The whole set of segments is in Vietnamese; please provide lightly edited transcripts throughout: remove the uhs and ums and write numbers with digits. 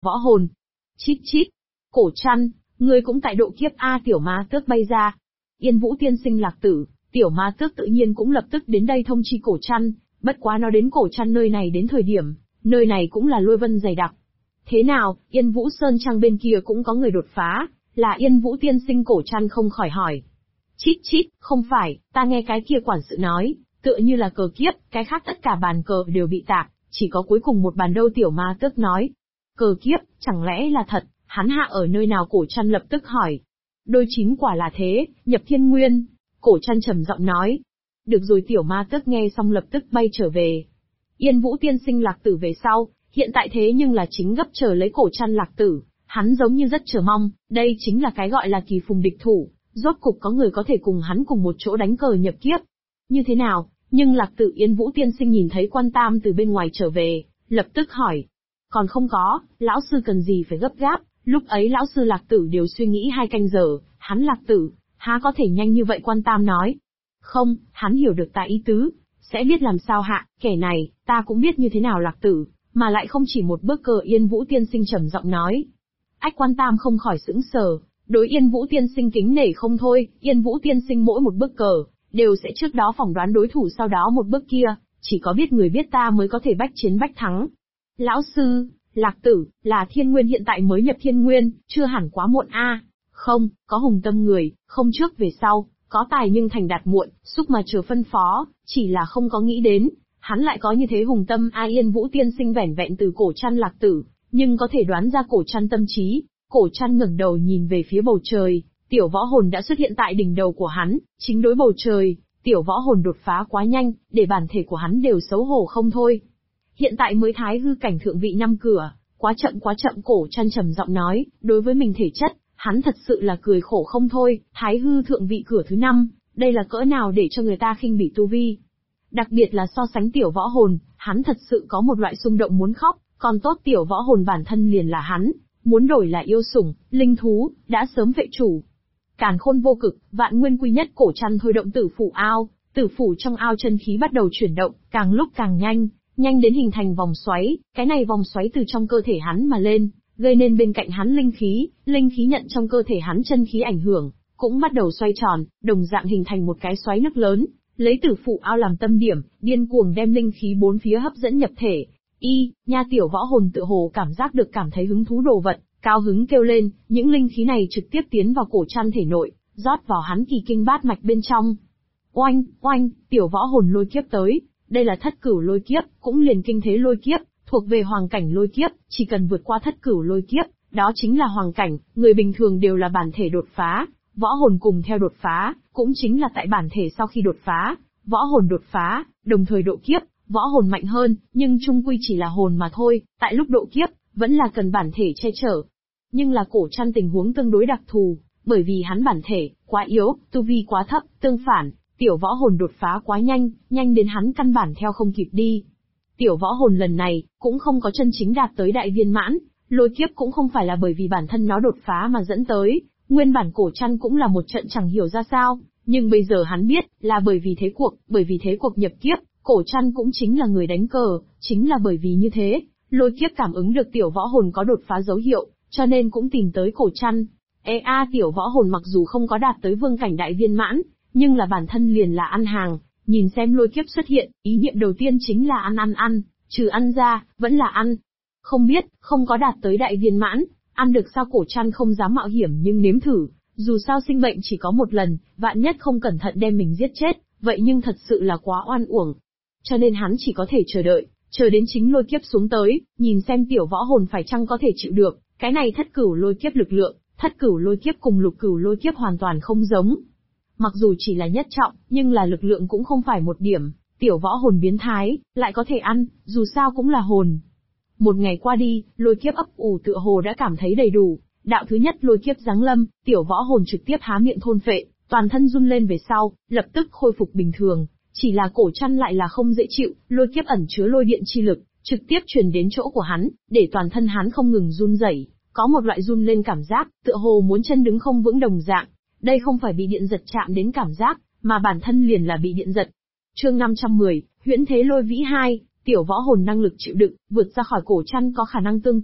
võ hồn. Chít chít. Cổ Trăn, ngươi cũng tại độ kiếp A. Tiểu Ma Tước bay ra. Yên Vũ tiên sinh Lạc Tử, Tiểu Ma Tước tự nhiên cũng lập tức đến đây thông chi Cổ Trăn, bất quá nó đến Cổ Trăn nơi này đến thời điểm, nơi này cũng là lôi vân dày đặc. Thế nào, Yên Vũ Sơn Trang bên kia cũng có người đột phá, là Yên Vũ tiên sinh? Cổ Trăn không khỏi hỏi. Chít chít, không phải, ta nghe cái kia quản sự nói, tựa như là cờ kiếp, cái khác tất cả bàn cờ đều bị tạc, chỉ có cuối cùng một bàn đâu. Tiểu Ma Tước nói. Cờ kiếp, chẳng lẽ là thật, hắn hạ ở nơi nào? Cổ Trăn lập tức hỏi. Đôi chín quả là thế, nhập thiên nguyên. Cổ Trăn trầm giọng nói. Được rồi. Tiểu Ma Tước nghe xong lập tức bay trở về. Yên Vũ tiên sinh Lạc Tử về sau, hiện tại thế nhưng là chính gấp chờ lấy Cổ Trăn. Lạc Tử, hắn giống như rất chờ mong, đây chính là cái gọi là kỳ phùng địch thủ, rốt cục có người có thể cùng hắn cùng một chỗ đánh cờ nhập kiếp. Như thế nào? Nhưng Lạc Tử Yên Vũ tiên sinh nhìn thấy Quan Tam từ bên ngoài trở về, lập tức hỏi. Còn không có, lão sư cần gì phải gấp gáp, lúc ấy lão sư Lạc Tử đều suy nghĩ 2 canh giờ, hắn Lạc Tử, há có thể nhanh như vậy? Quan Tam nói. Không, hắn hiểu được ta ý tứ, sẽ biết làm sao hạ, kẻ này, ta cũng biết như thế nào Lạc Tử, mà lại không chỉ một bước cờ. Yên Vũ tiên sinh trầm giọng nói. Ách. Quan Tam không khỏi sững sờ, đối Yên Vũ tiên sinh kính nể không thôi. Yên Vũ tiên sinh mỗi một bước cờ, đều sẽ trước đó phỏng đoán đối thủ, sau đó một bước kia, chỉ có biết người biết ta mới có thể bách chiến bách thắng. Lão sư, Lạc Tử, là thiên nguyên hiện tại mới nhập thiên nguyên, chưa hẳn quá muộn a. Không, có hùng tâm người, không trước về sau, có tài nhưng thành đạt muộn, xúc mà chờ phân phó, chỉ là không có nghĩ đến, hắn lại có như thế hùng tâm a. Yên Vũ tiên sinh vẻn vẹn từ Cổ Trăn Lạc Tử, nhưng có thể đoán ra Cổ Trăn tâm trí. Cổ Trăn ngẩng đầu nhìn về phía bầu trời, tiểu võ hồn đã xuất hiện tại đỉnh đầu của hắn, chính đối bầu trời, tiểu võ hồn đột phá quá nhanh, để bản thể của hắn đều xấu hổ không thôi. Hiện tại mới thái hư cảnh thượng vị 5 cửa, quá chậm quá chậm. Cổ Trăn trầm giọng nói, đối với mình thể chất, hắn thật sự là cười khổ không thôi. Thái hư thượng vị cửa thứ 5, đây là cỡ nào để cho người ta khinh bỉ tu vi. Đặc biệt là so sánh tiểu võ hồn, hắn thật sự có một loại xung động muốn khóc, còn tốt tiểu võ hồn bản thân liền là hắn, muốn đổi là yêu sủng, linh thú, đã sớm vệ chủ. Càn khôn vô cực, vạn nguyên quy nhất. Cổ Trăn thôi động tử phủ ao, tử phủ trong ao chân khí bắt đầu chuyển động, càng lúc càng nhanh, nhanh đến hình thành vòng xoáy, cái này vòng xoáy từ trong cơ thể hắn mà lên, gây nên bên cạnh hắn linh khí nhận trong cơ thể hắn chân khí ảnh hưởng, cũng bắt đầu xoay tròn, đồng dạng hình thành một cái xoáy nước lớn, lấy tử phủ ao làm tâm điểm, điên cuồng đem linh khí bốn phía hấp dẫn nhập thể. Nha. Tiểu võ hồn tựa hồ cảm giác được cảm thấy hứng thú đồ vật, cao hứng kêu lên, những linh khí này trực tiếp tiến vào Cổ Trăn thể nội, rót vào hắn kỳ kinh bát mạch bên trong. Oanh, oanh, tiểu võ hồn lôi kiếp tới, đây là thất cửu lôi kiếp, cũng liền kinh thế lôi kiếp, thuộc về hoàng cảnh lôi kiếp, chỉ cần vượt qua thất cửu lôi kiếp, đó chính là hoàng cảnh, người bình thường đều là bản thể đột phá, võ hồn cùng theo đột phá, cũng chính là tại bản thể sau khi đột phá, võ hồn đột phá, đồng thời độ kiếp, võ hồn mạnh hơn, nhưng chung quy chỉ là hồn mà thôi, tại lúc độ kiếp, vẫn là cần bản thể che chở. Nhưng là Cổ Trăn tình huống tương đối đặc thù, bởi vì hắn bản thể quá yếu, tu vi quá thấp, tương phản, tiểu võ hồn đột phá quá nhanh, nhanh đến hắn căn bản theo không kịp đi. Tiểu võ hồn lần này cũng không có chân chính đạt tới đại viên mãn, lôi kiếp cũng không phải là bởi vì bản thân nó đột phá mà dẫn tới, nguyên bản Cổ Trăn cũng là một trận chẳng hiểu ra sao, nhưng bây giờ hắn biết, là bởi vì thế cuộc nhập kiếp, Cổ Trăn cũng chính là người đánh cờ, chính là bởi vì như thế, lôi kiếp cảm ứng được tiểu võ hồn có đột phá dấu hiệu, cho nên cũng tìm tới Cổ Trăn. Tiểu võ hồn mặc dù không có đạt tới vương cảnh đại viên mãn, nhưng là bản thân liền là ăn hàng, nhìn xem lôi kiếp xuất hiện, ý niệm đầu tiên chính là ăn, trừ ăn ra, vẫn là ăn. Không biết, không có đạt tới đại viên mãn, ăn được sao? Cổ Trăn không dám mạo hiểm nhưng nếm thử, dù sao sinh mệnh chỉ có một lần, vạn nhất không cẩn thận đem mình giết chết, vậy nhưng thật sự là quá oan uổng. Cho nên hắn chỉ có thể chờ đợi, chờ đến chính lôi kiếp xuống tới, nhìn xem tiểu võ hồn phải chăng có thể chịu được, cái này thất cửu lôi kiếp lực lượng, thất cửu lôi kiếp cùng lục cửu lôi kiếp hoàn toàn không giống. Mặc dù chỉ là nhất trọng, nhưng là lực lượng cũng không phải một điểm, tiểu võ hồn biến thái, lại có thể ăn, dù sao cũng là hồn. Một ngày qua đi, lôi kiếp ấp ủ tựa hồ đã cảm thấy đầy đủ, đạo thứ nhất lôi kiếp giáng lâm, tiểu võ hồn trực tiếp há miệng thôn phệ, toàn thân run lên về sau, lập tức khôi phục bình thường. Chỉ là Cổ Trăn lại là không dễ chịu, lôi kiếp ẩn chứa lôi điện chi lực, trực tiếp truyền đến chỗ của hắn, để toàn thân hắn không ngừng run rẩy, có một loại run lên cảm giác, tựa hồ muốn chân đứng không vững đồng dạng. Đây không phải bị điện giật chạm đến cảm giác, mà bản thân liền là bị điện giật. Chương 510, Huyễn Thế Lôi Vĩ 2, tiểu võ hồn năng lực chịu đựng, vượt ra khỏi Cổ Trăn có khả năng tương tự,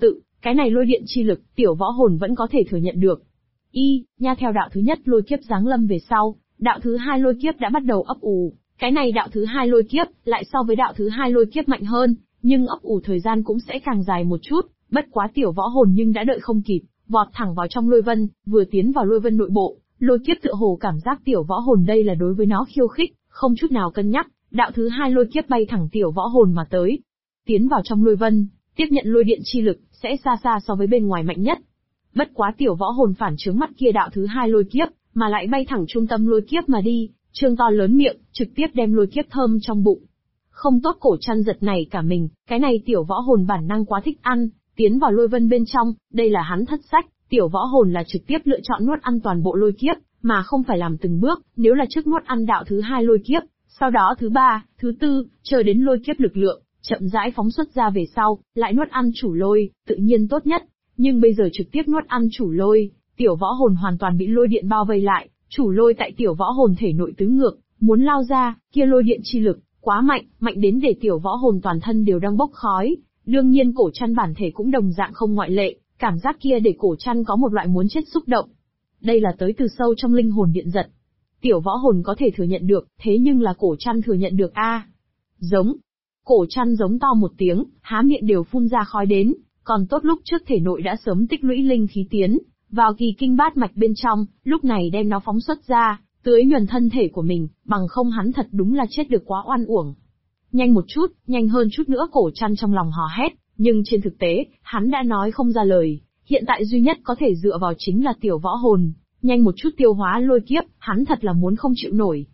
Cái này lôi điện chi lực, tiểu võ hồn vẫn có thể thừa nhận được. Nha theo đạo thứ nhất lôi kiếp giáng lâm về sau, đạo thứ hai lôi kiếp đã bắt đầu ấp ủ. Cái này đạo thứ hai lôi kiếp, lại so với đạo thứ hai lôi kiếp mạnh hơn, nhưng ấp ủ thời gian cũng sẽ càng dài một chút, bất quá tiểu võ hồn nhưng đã đợi không kịp, vọt thẳng vào trong lôi vân, vừa tiến vào lôi vân nội bộ, lôi kiếp tựa hồ cảm giác tiểu võ hồn đây là đối với nó khiêu khích, không chút nào cân nhắc, đạo thứ hai lôi kiếp bay thẳng tiểu võ hồn mà tới. Tiến vào trong lôi vân, tiếp nhận lôi điện chi lực, sẽ xa xa so với bên ngoài mạnh nhất. Bất quá tiểu võ hồn phản chướng mắt kia đạo thứ hai lôi kiếp, mà lại bay thẳng trung tâm lôi kiếp mà đi, trương to lớn miệng, trực tiếp đem lôi kiếp thơm trong bụng. Không tốt, Cổ Trăn giật nảy cả mình, cái này tiểu võ hồn bản năng quá thích ăn, tiến vào lôi vân bên trong, đây là hắn thất sách, tiểu võ hồn là trực tiếp lựa chọn nuốt ăn toàn bộ lôi kiếp, mà không phải làm từng bước, nếu là trước nuốt ăn đạo thứ hai lôi kiếp, sau đó thứ ba, thứ tư, chờ đến lôi kiếp lực lượng, chậm rãi phóng xuất ra về sau, lại nuốt ăn chủ lôi, tự nhiên tốt nhất. Nhưng bây giờ trực tiếp nuốt ăn chủ lôi, tiểu võ hồn hoàn toàn bị lôi điện bao vây lại, chủ lôi tại tiểu võ hồn thể nội tứ ngược, muốn lao ra, kia lôi điện chi lực, quá mạnh, mạnh đến để tiểu võ hồn toàn thân đều đang bốc khói. Đương nhiên Cổ Trăn bản thể cũng đồng dạng không ngoại lệ, cảm giác kia để Cổ Trăn có một loại muốn chết xúc động. Đây là tới từ sâu trong linh hồn điện giật. Tiểu võ hồn có thể thừa nhận được, thế nhưng là Cổ Trăn thừa nhận được a. Giống. Cổ Trăn giống to một tiếng, há miệng đều phun ra khói đến, còn tốt lúc trước thể nội đã sớm tích lũy linh khí tiến vào kỳ kinh bát mạch bên trong, lúc này đem nó phóng xuất ra, tưới nhuần thân thể của mình, bằng không hắn thật đúng là chết được quá oan uổng. Nhanh một chút, nhanh hơn chút nữa, Cổ Trăn trong lòng hò hét, nhưng trên thực tế, hắn đã nói không ra lời, hiện tại duy nhất có thể dựa vào chính là tiểu võ hồn, nhanh một chút tiêu hóa lôi kiếp, hắn thật là muốn không chịu nổi.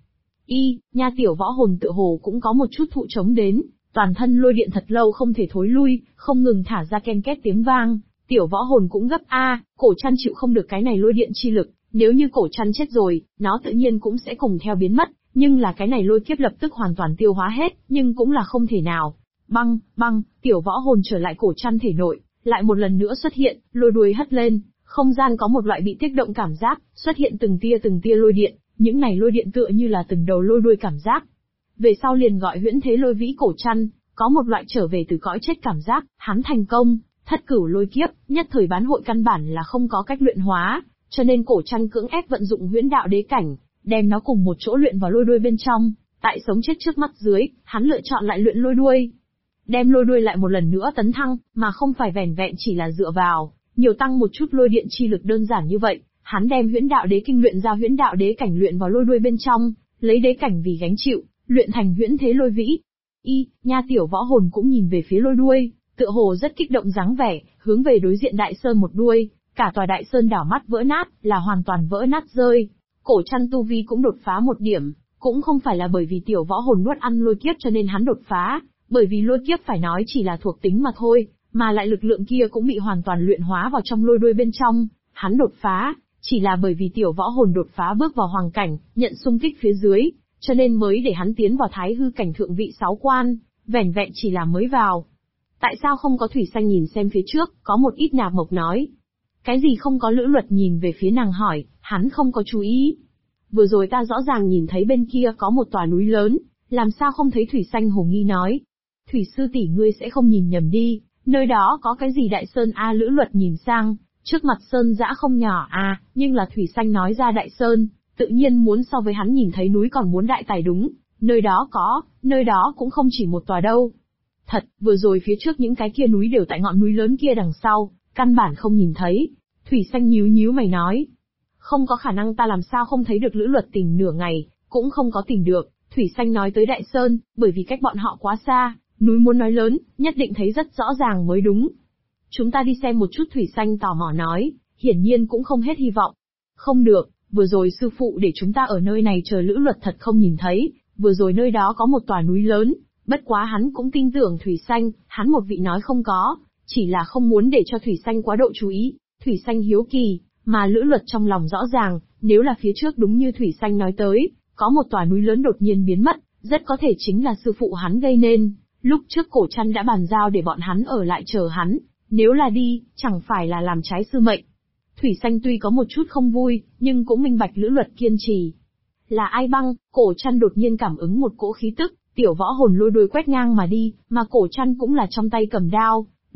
Nha tiểu võ hồn tựa hồ cũng có một chút thụ chống đến, toàn thân lôi điện thật lâu không thể thối lui, không ngừng thả ra ken két tiếng vang, tiểu võ hồn cũng gấp Cổ Trăn chịu không được cái này lôi điện chi lực, nếu như Cổ Trăn chết rồi, nó tự nhiên cũng sẽ cùng theo biến mất, nhưng là cái này lôi kiếp lập tức hoàn toàn tiêu hóa hết, nhưng cũng là không thể nào. Băng, tiểu võ hồn trở lại Cổ Trăn thể nội, lại một lần nữa xuất hiện, lôi đuôi hất lên, không gian có một loại bị kích động cảm giác, xuất hiện từng tia lôi điện, những này lôi điện tựa như là từng đầu lôi đuôi cảm giác. Về sau liền gọi huyễn thế lôi vĩ Cổ Trăn, có một loại trở về từ cõi chết cảm giác, hắn thành công, thất cửu lôi kiếp, nhất thời bán hội căn bản là không có cách luyện hóa, cho nên Cổ Trăn cưỡng ép vận dụng huyễn đạo đế cảnh, đem nó cùng một chỗ luyện vào lôi đuôi bên trong, tại sống chết trước mắt dưới, hắn lựa chọn lại luyện lôi đuôi. Đem lôi đuôi lại một lần nữa tấn thăng, mà không phải vẻn vẹn chỉ là dựa vào nhiều tăng một chút lôi điện chi lực đơn giản như vậy, hắn đem huyễn đạo đế kinh luyện ra huyễn đạo đế cảnh luyện vào lôi đuôi bên trong, lấy đế cảnh vì gánh chịu, luyện thành huyễn thế lôi vĩ. Nha tiểu võ hồn cũng nhìn về phía lôi đuôi, tựa hồ rất kích động dáng vẻ, hướng về đối diện đại sơn một đuôi, cả tòa đại sơn đảo mắt vỡ nát, là hoàn toàn vỡ nát rơi. Cổ Trăn tu vi cũng đột phá một điểm, cũng không phải là bởi vì tiểu võ hồn nuốt ăn lôi kiếp cho nên hắn đột phá, bởi vì lôi kiếp phải nói chỉ là thuộc tính mà thôi, mà lại lực lượng kia cũng bị hoàn toàn luyện hóa vào trong lôi đuôi bên trong, hắn đột phá, chỉ là bởi vì tiểu võ hồn đột phá bước vào hoàng cảnh, nhận xung kích phía dưới, cho nên mới để hắn tiến vào thái hư cảnh thượng vị 6 quan, vẻn vẹn chỉ là mới vào. Tại sao không có Thủy Xanh nhìn xem phía trước, có một ít nạp mộc nói. Cái gì không có Lữ Luật nhìn về phía nàng hỏi, hắn không có chú ý. Vừa rồi ta rõ ràng nhìn thấy bên kia có một tòa núi lớn, làm sao không thấy Thủy Xanh hồ nghi nói. Thủy sư tỷ ngươi sẽ không nhìn nhầm đi, nơi đó có cái gì đại sơn Lữ Luật nhìn sang, trước mặt sơn dã không nhỏ nhưng là Thủy Xanh nói ra đại sơn, tự nhiên muốn so với hắn nhìn thấy núi còn muốn đại tài đúng, nơi đó cũng không chỉ một tòa đâu. Thật, vừa rồi phía trước những cái kia núi đều tại ngọn núi lớn kia đằng sau, căn bản không nhìn thấy. Thủy Xanh nhíu mày nói. Không có khả năng, ta làm sao không thấy được Lữ Luật tìm nửa ngày, cũng không có tìm được. Thủy Xanh nói tới Đại Sơn, bởi vì cách bọn họ quá xa, núi muốn nói lớn, nhất định thấy rất rõ ràng mới đúng. Chúng ta đi xem một chút, Thủy Xanh tò mò nói, hiển nhiên cũng không hết hy vọng. Không được, vừa rồi sư phụ để chúng ta ở nơi này chờ Lữ Luật thật không nhìn thấy, vừa rồi nơi đó có một tòa núi lớn, bất quá hắn cũng tin tưởng Thủy Xanh, hắn một vị nói không có, chỉ là không muốn để cho Thủy Xanh quá độ chú ý. Thủy Xanh hiếu kỳ, mà Lữ Luật trong lòng rõ ràng, nếu là phía trước đúng như Thủy Xanh nói tới, có một tòa núi lớn đột nhiên biến mất, rất có thể chính là sư phụ hắn gây nên. Lúc trước Cổ Trăn đã bàn giao để bọn hắn ở lại chờ hắn, nếu là đi, chẳng phải là làm trái sư mệnh. Thủy Xanh tuy có một chút không vui, nhưng cũng minh bạch Lữ Luật kiên trì. Là ai băng? Cổ Trăn đột nhiên cảm ứng một cỗ khí tức, tiểu võ hồn lôi đuôi quét ngang mà đi, mà Cổ Trăn cũng là trong tay cầm đao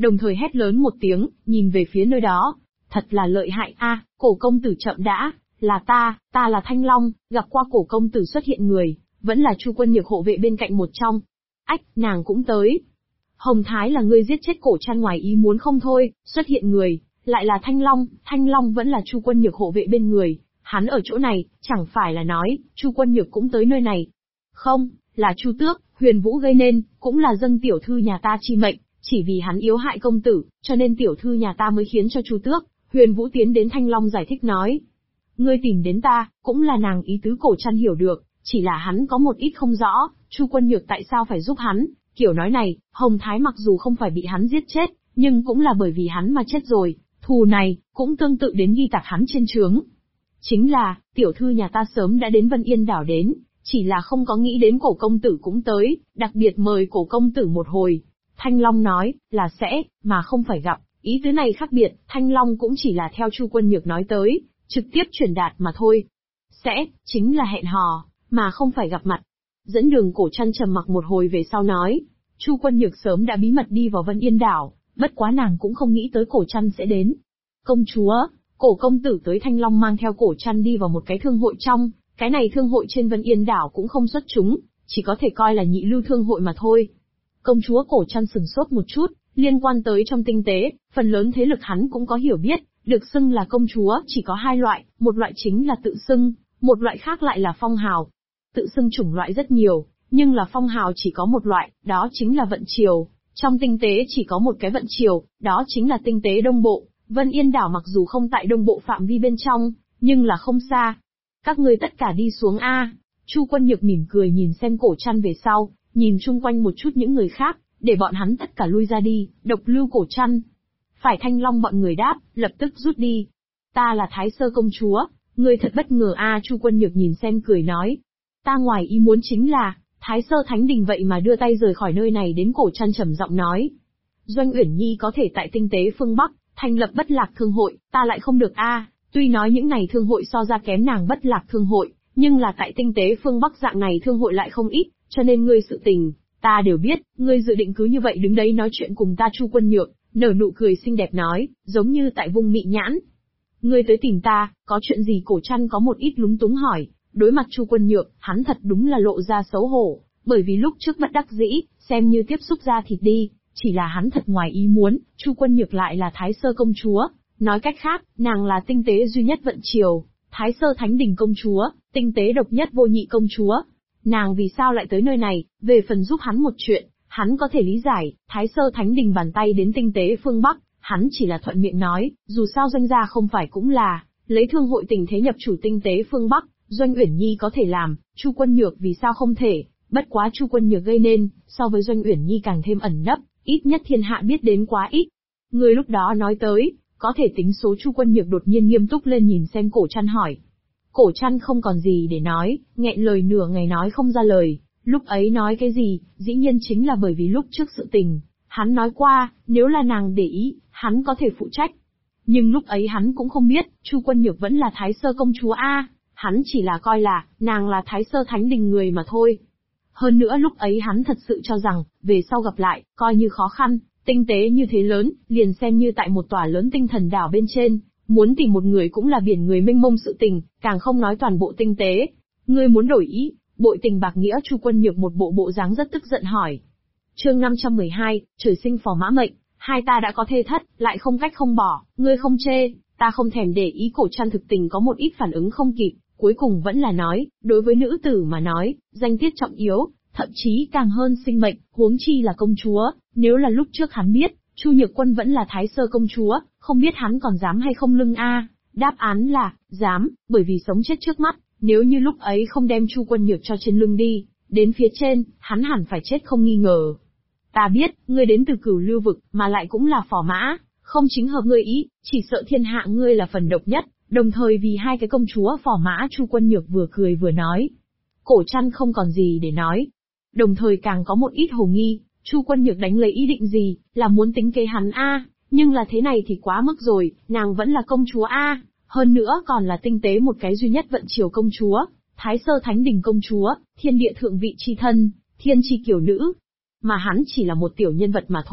đồng thời hét lớn một tiếng, nhìn về phía nơi đó. Thật là lợi hại a, Cổ công tử chậm đã, là ta là Thanh Long, gặp qua Cổ công tử xuất hiện người, vẫn là Chu Quân Nhược hộ vệ bên cạnh một trong. Ách, nàng cũng tới. Hồng Thái là ngươi giết chết Cổ Trăn ngoài ý muốn không thôi, xuất hiện người, lại là Thanh Long vẫn là Chu Quân Nhược hộ vệ bên người, hắn ở chỗ này, chẳng phải là nói, Chu Quân Nhược cũng tới nơi này. Không, là Chu Tước, Huyền Vũ gây nên, cũng là dâng tiểu thư nhà ta chi mệnh, chỉ vì hắn yếu hại công tử, cho nên tiểu thư nhà ta mới khiến cho Chu Tước, Huyền Vũ tiến đến Thanh Long giải thích nói. Ngươi tìm đến ta, cũng là nàng ý tứ Cổ Trăn hiểu được, chỉ là hắn có một ít không rõ, Chu Quân Nhược tại sao phải giúp hắn, kiểu nói này, Hồng Thái mặc dù không phải bị hắn giết chết, nhưng cũng là bởi vì hắn mà chết rồi, thù này, cũng tương tự đến ghi tạc hắn trên trướng. Chính là, tiểu thư nhà ta sớm đã đến Vân Yên đảo đến, chỉ là không có nghĩ đến Cổ công tử cũng tới, đặc biệt mời Cổ công tử một hồi. Thanh Long nói, là sẽ, mà không phải gặp, ý tứ này khác biệt, Thanh Long cũng chỉ là theo Chu Quân Nhược nói tới, trực tiếp truyền đạt mà thôi. Sẽ, chính là hẹn hò, mà không phải gặp mặt. Dẫn đường Cổ Trăn trầm mặc một hồi về sau nói, Chu Quân Nhược sớm đã bí mật đi vào Vân Yên đảo, bất quá nàng cũng không nghĩ tới Cổ Trăn sẽ đến. Công chúa, Cổ công tử tới. Thanh Long mang theo Cổ Trăn đi vào một cái thương hội trong, cái này thương hội trên Vân Yên đảo cũng không xuất chúng, chỉ có thể coi là nhị lưu thương hội mà thôi. Công chúa Cổ Trăn sừng sốt một chút, liên quan tới trong tinh tế, phần lớn thế lực hắn cũng có hiểu biết, được xưng là công chúa chỉ có hai loại, một loại chính là tự xưng, một loại khác lại là phong hào. Tự xưng chủng loại rất nhiều, nhưng là phong hào chỉ có một loại, đó chính là vận triều. Trong tinh tế chỉ có một cái vận triều, đó chính là tinh tế Đông Bộ. Vân Yên đảo mặc dù không tại Đông Bộ phạm vi bên trong, nhưng là không xa. Các ngươi tất cả đi xuống a. Chu Quân Nhược mỉm cười nhìn xem Cổ Trăn về sau, nhìn chung quanh một chút những người khác, để bọn hắn tất cả lui ra đi, độc lưu Cổ Trăn. Phải. Thanh Long bọn người đáp, lập tức rút đi. Ta là Thái Sơ công chúa, ngươi thật bất ngờ a. Chu Quân Nhược nhìn xem cười nói. Ta ngoài ý muốn chính là, Thái Sơ Thánh Đình vậy mà đưa tay rời khỏi nơi này. Đến Cổ Trăn trầm giọng nói. Doanh Uyển Nhi có thể tại tinh tế phương Bắc, thành lập Bất Lạc Thương hội, ta lại không được a. Tuy nói những này thương hội so ra kém nàng Bất Lạc Thương hội, nhưng là tại tinh tế phương Bắc dạng này thương hội lại không ít, cho nên ngươi sự tình, ta đều biết, ngươi dự định cứ như vậy đứng đấy nói chuyện cùng ta. Chu Quân Nhược nở nụ cười xinh đẹp nói, giống như tại vung mị nhãn. Ngươi tới tìm ta, có chuyện gì? Cổ Trăn có một ít lúng túng hỏi. Đối mặt Chu Quân Nhược, hắn thật đúng là lộ ra xấu hổ, bởi vì lúc trước bất đắc dĩ, xem như tiếp xúc ra thịt đi, chỉ là hắn thật ngoài ý muốn, Chu Quân Nhược lại là Thái Sơ công chúa, nói cách khác, nàng là tinh tế duy nhất vận triều, Thái Sơ Thánh Đình công chúa, tinh tế độc nhất vô nhị công chúa. Nàng vì sao lại tới nơi này? Về phần giúp hắn một chuyện, hắn có thể lý giải, Thái Sơ Thánh Đình bàn tay đến tinh tế phương Bắc, hắn chỉ là thuận miệng nói, dù sao doanh gia không phải cũng là lấy thương hội tình thế nhập chủ tinh tế phương Bắc. Doanh Uyển Nhi có thể làm, Chu Quân Nhược vì sao không thể? Bất quá Chu Quân Nhược gây nên, so với Doanh Uyển Nhi càng thêm ẩn nấp, ít nhất thiên hạ biết đến quá ít. Người lúc đó nói tới, có thể tính số. Chu Quân Nhược đột nhiên nghiêm túc lên nhìn xem Cổ Trăn hỏi. Cổ Trăn không còn gì để nói, nghẹn lời nửa ngày nói không ra lời. Lúc ấy nói cái gì, dĩ nhiên chính là bởi vì lúc trước sự tình, hắn nói qua, nếu là nàng để ý, hắn có thể phụ trách. Nhưng lúc ấy hắn cũng không biết, Chu Quân Nhược vẫn là Thái Sơ công chúa a. Hắn chỉ là coi là, nàng là Thái Sơ Thánh Đình người mà thôi. Hơn nữa lúc ấy hắn thật sự cho rằng, về sau gặp lại, coi như khó khăn, tinh tế như thế lớn, liền xem như tại một tòa lớn tinh thần đảo bên trên, muốn tìm một người cũng là biển người mênh mông sự tình, càng không nói toàn bộ tinh tế. Ngươi muốn đổi ý, bội tình bạc nghĩa? Chu Quân Nhược một bộ dáng rất tức giận hỏi. Chương 512, trời sinh phò mã mệnh, hai ta đã có thê thất, lại không cách không bỏ, ngươi không chê, ta không thèm để ý. Cổ Trăn thực tình có một ít phản ứng không kịp. Cuối cùng vẫn là nói, đối với nữ tử mà nói, danh tiết trọng yếu, thậm chí càng hơn sinh mệnh, huống chi là công chúa. Nếu là lúc trước hắn biết, Chu Nhược Quân vẫn là Thái Sơ công chúa, không biết hắn còn dám hay không lưng a. Đáp án là, dám, bởi vì sống chết trước mắt, nếu như lúc ấy không đem Chu Quân Nhược cho trên lưng đi, đến phía trên, hắn hẳn phải chết không nghi ngờ. Ta biết, ngươi đến từ Cửu Lưu vực, mà lại cũng là phò mã, không chính hợp ngươi ý, chỉ sợ thiên hạ ngươi là phần độc nhất. Đồng thời vì hai cái công chúa phò mã. Chu Quân Nhược vừa cười vừa nói. Cổ Trăn không còn gì để nói. Đồng thời càng có một ít hồ nghi, Chu Quân Nhược đánh lấy ý định gì, là muốn tính kế hắn a. Nhưng là thế này thì quá mức rồi, nàng vẫn là công chúa a, hơn nữa còn là tinh tế một cái duy nhất vận triều công chúa, Thái Sơ Thánh Đình công chúa, thiên địa thượng vị chi thân, thiên chi kiểu nữ. Mà hắn chỉ là một tiểu nhân vật mà thôi,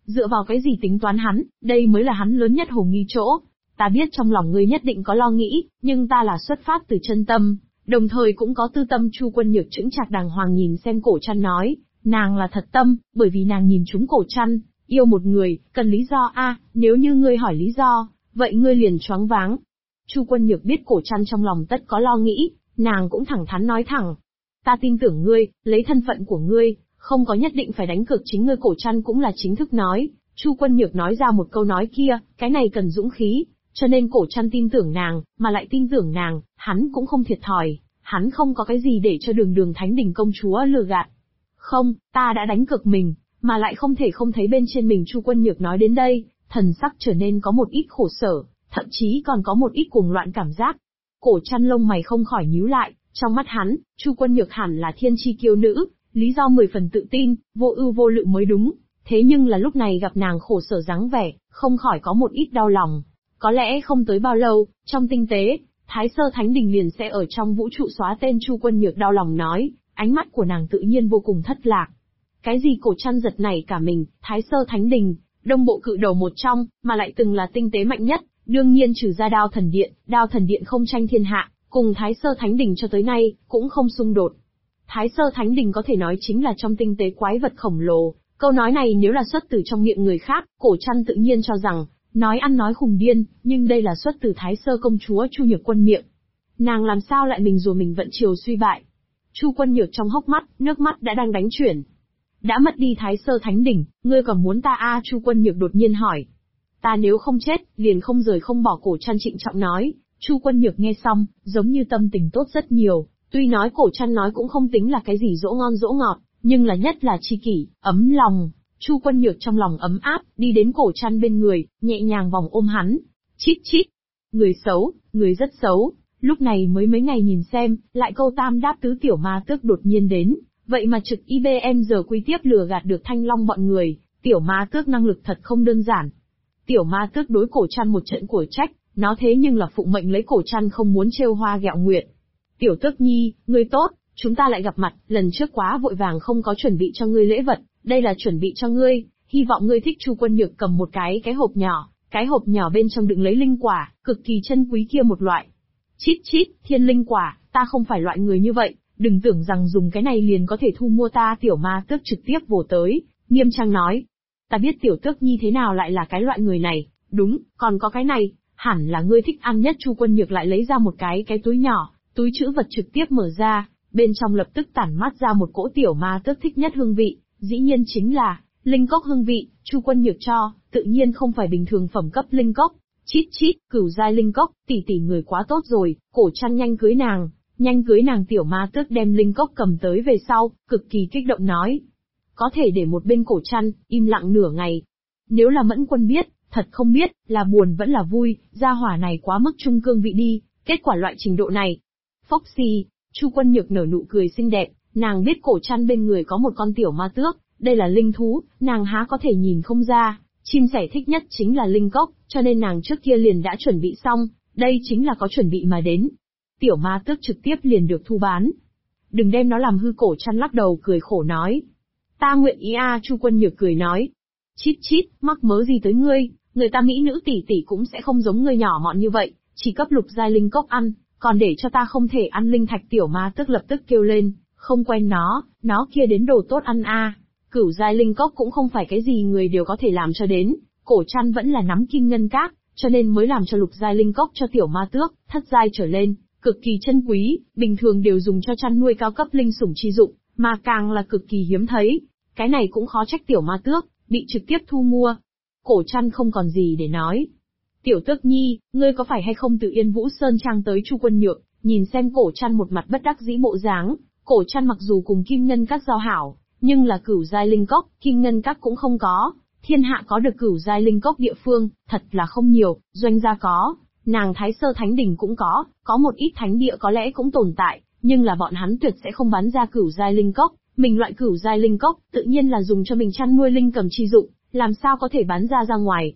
Dựa vào cái gì tính toán hắn, đây mới là hắn lớn nhất hồ nghi chỗ. Ta biết trong lòng ngươi nhất định có lo nghĩ, nhưng ta là xuất phát từ chân tâm, đồng thời cũng có tư tâm. Chu Quân Nhược chững chạc đàng hoàng nhìn xem Cổ Trăn nói, nàng là thật tâm, bởi vì nàng nhìn trúng Cổ Trăn, yêu một người, cần lý do nếu như ngươi hỏi lý do, vậy ngươi liền choáng váng. Chu Quân Nhược biết Cổ Trăn trong lòng tất có lo nghĩ, nàng cũng thẳng thắn nói thẳng. Ta tin tưởng ngươi, lấy thân phận của ngươi, không có nhất định phải đánh cược. Chính ngươi. Cổ Trăn cũng là chính thức nói. Chu Quân Nhược nói ra một câu nói kia, cái này cần dũng khí, cho nên Cổ Trăn tin tưởng nàng, mà lại tin tưởng nàng, hắn cũng không thiệt thòi, hắn không có cái gì để cho Đường Thánh Đình công chúa lừa gạt. Không, ta đã đánh cược mình, mà lại không thể không thấy bên trên mình. Chu Quân Nhược nói đến đây, thần sắc trở nên có một ít khổ sở, thậm chí còn có một ít cuồng loạn cảm giác. Cổ Trăn lông mày không khỏi nhíu lại, trong mắt hắn, Chu Quân Nhược hẳn là thiên chi kiêu nữ, lý do 10 phần tự tin, vô ưu vô lự mới đúng. Thế nhưng là lúc này gặp nàng khổ sở dáng vẻ, không khỏi có một ít đau lòng. Có lẽ không tới bao lâu, trong tinh tế, Thái Sơ Thánh Đình liền sẽ ở trong vũ trụ xóa tên. Chu Quân Nhược đau lòng nói, ánh mắt của nàng tự nhiên vô cùng thất lạc. Cái gì? Cổ Trăn giật nảy cả mình. Thái Sơ Thánh Đình, Đông Bộ cự đầu một trong, mà lại từng là tinh tế mạnh nhất, đương nhiên trừ ra Đao Thần Điện không tranh thiên hạ, cùng Thái Sơ Thánh Đình cho tới nay, cũng không xung đột. Thái Sơ Thánh Đình có thể nói chính là trong tinh tế quái vật khổng lồ. Câu nói này nếu là xuất từ trong miệng người khác, Cổ Trăn tự nhiên cho rằng, nói ăn nói khùng điên, nhưng đây là xuất từ Thái Sơ công chúa Chu Nhược Quân miệng. Nàng làm sao lại mình rùa mình vận chiều suy bại? Chu Quân Nhược trong hốc mắt, nước mắt đã đang đánh chuyển. Đã mất đi Thái Sơ Thánh Đình, ngươi còn muốn ta Chu Quân Nhược đột nhiên hỏi. Ta nếu không chết, liền không rời không bỏ. Cổ Trăn trịnh trọng nói. Chu Quân Nhược nghe xong, giống như tâm tình tốt rất nhiều, tuy nói Cổ Trăn nói cũng không tính là cái gì dỗ ngon dỗ ngọt, nhưng là nhất là tri kỷ, ấm lòng. Chu Quân Nhược trong lòng ấm áp, đi đến Cổ Trăn bên người, nhẹ nhàng vòng ôm hắn. Chít chít, người xấu, người rất xấu. Lúc này mới mấy ngày nhìn xem, lại câu tam đáp tứ tiểu ma tước đột nhiên đến, vậy mà trực IBM giờ quy tiếp lừa gạt được Thanh Long bọn người, tiểu ma tước năng lực thật không đơn giản. Tiểu ma tước đối Cổ Trăn một trận của trách, nó thế nhưng là phụng mệnh lấy Cổ Trăn không muốn trêu hoa ghẹo nguyệt. Tiểu Tước Nhi, ngươi tốt, chúng ta lại gặp mặt, lần trước quá vội vàng không có chuẩn bị cho ngươi lễ vật, đây là chuẩn bị cho ngươi, hy vọng ngươi thích. Chu Quân Nhược cầm một cái hộp nhỏ, cái hộp nhỏ bên trong đựng lấy linh quả, cực kỳ chân quý kia một loại. Chít chít, thiên linh quả, ta không phải loại người như vậy, đừng tưởng rằng dùng cái này liền có thể thu mua ta. Tiểu ma tước trực tiếp vồ tới, nghiêm trang nói. Ta biết Tiểu Tước Nhi thế nào lại là cái loại người này, đúng, còn có cái này, hẳn là ngươi thích ăn nhất. Chu Quân Nhược lại lấy ra một cái túi nhỏ, túi trữ vật trực tiếp mở ra, bên trong lập tức tản mát ra một cỗ tiểu ma tước thích nhất hương vị, dĩ nhiên chính là linh cốc hương vị. Chu Quân Nhược cho, tự nhiên không phải bình thường phẩm cấp linh cốc. Chít chít, cửu giai linh cốc, tỷ người quá tốt rồi, Cổ Trăn nhanh cưới nàng. Tiểu ma tước đem linh cốc cầm tới về sau, cực kỳ kích động nói. Có thể để một bên Cổ Trăn, im lặng nửa ngày. Nếu là Mẫn Quân biết, thật không biết, là buồn vẫn là vui, gia hỏa này quá mức trung cương vị đi, kết quả loại trình độ này. Phốc xì, Chu Quân Nhược nở nụ cười xinh đẹp, nàng biết Cổ Trăn bên người có một con tiểu ma tước, đây là linh thú, nàng há có thể nhìn không ra, chim sẻ thích nhất chính là linh cốc, cho nên nàng trước kia liền đã chuẩn bị xong, đây chính là có chuẩn bị mà đến. Tiểu ma tước trực tiếp liền được thu bán. Đừng đem nó làm hư. Cổ Trăn lắc đầu cười khổ nói. Ta nguyện ý Chu Quân Nhược cười nói. Chít chít, mắc mớ gì tới ngươi, người ta mỹ nữ tỷ tỷ cũng sẽ không giống ngươi nhỏ mọn như vậy, chỉ cấp lục giai linh cốc ăn, còn để cho ta không thể ăn linh thạch. Tiểu ma tước lập tức kêu lên, không quen nó kia đến đồ tốt ăn Cửu giai linh cốc cũng không phải cái gì người đều có thể làm cho đến, Cổ Trăn vẫn là nắm kim ngân cát, cho nên mới làm cho lục giai linh cốc cho tiểu ma tước, thất giai trở lên, cực kỳ chân quý, bình thường đều dùng cho chăn nuôi cao cấp linh sủng chi dụng, mà càng là cực kỳ hiếm thấy. Cái này cũng khó trách tiểu ma tước bị trực tiếp thu mua. Cổ Trăn không còn gì để nói. Tiểu Tước Nhi, ngươi có phải hay không từ Yên Vũ Sơn Trang tới? Chu Quân Nhược nhìn xem Cổ Trăn một mặt bất đắc dĩ bộ dáng. Cổ Trăn mặc dù cùng kim ngân các giao hảo, nhưng là cửu giai linh cốc, kim ngân các cũng không có. Thiên hạ có được cửu giai linh cốc địa phương, thật là không nhiều. Doanh gia có, nàng Thái Sơ Thánh Đình cũng có một ít thánh địa có lẽ cũng tồn tại, nhưng là bọn hắn tuyệt sẽ không bán ra cửu giai linh cốc. Mình loại cửu giai linh cốc, tự nhiên là dùng cho mình chăn nuôi linh cầm chi dụng, làm sao có thể bán ra ngoài.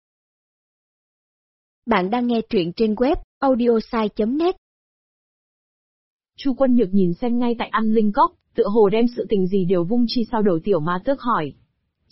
Bạn đang nghe truyện trên web audiosai.net. Chu Quân Nhược nhìn xem ngay tại ăn linh cốc, tựa hồ đem sự tình gì đều vung chi sau đầu. Tiểu ma tước hỏi.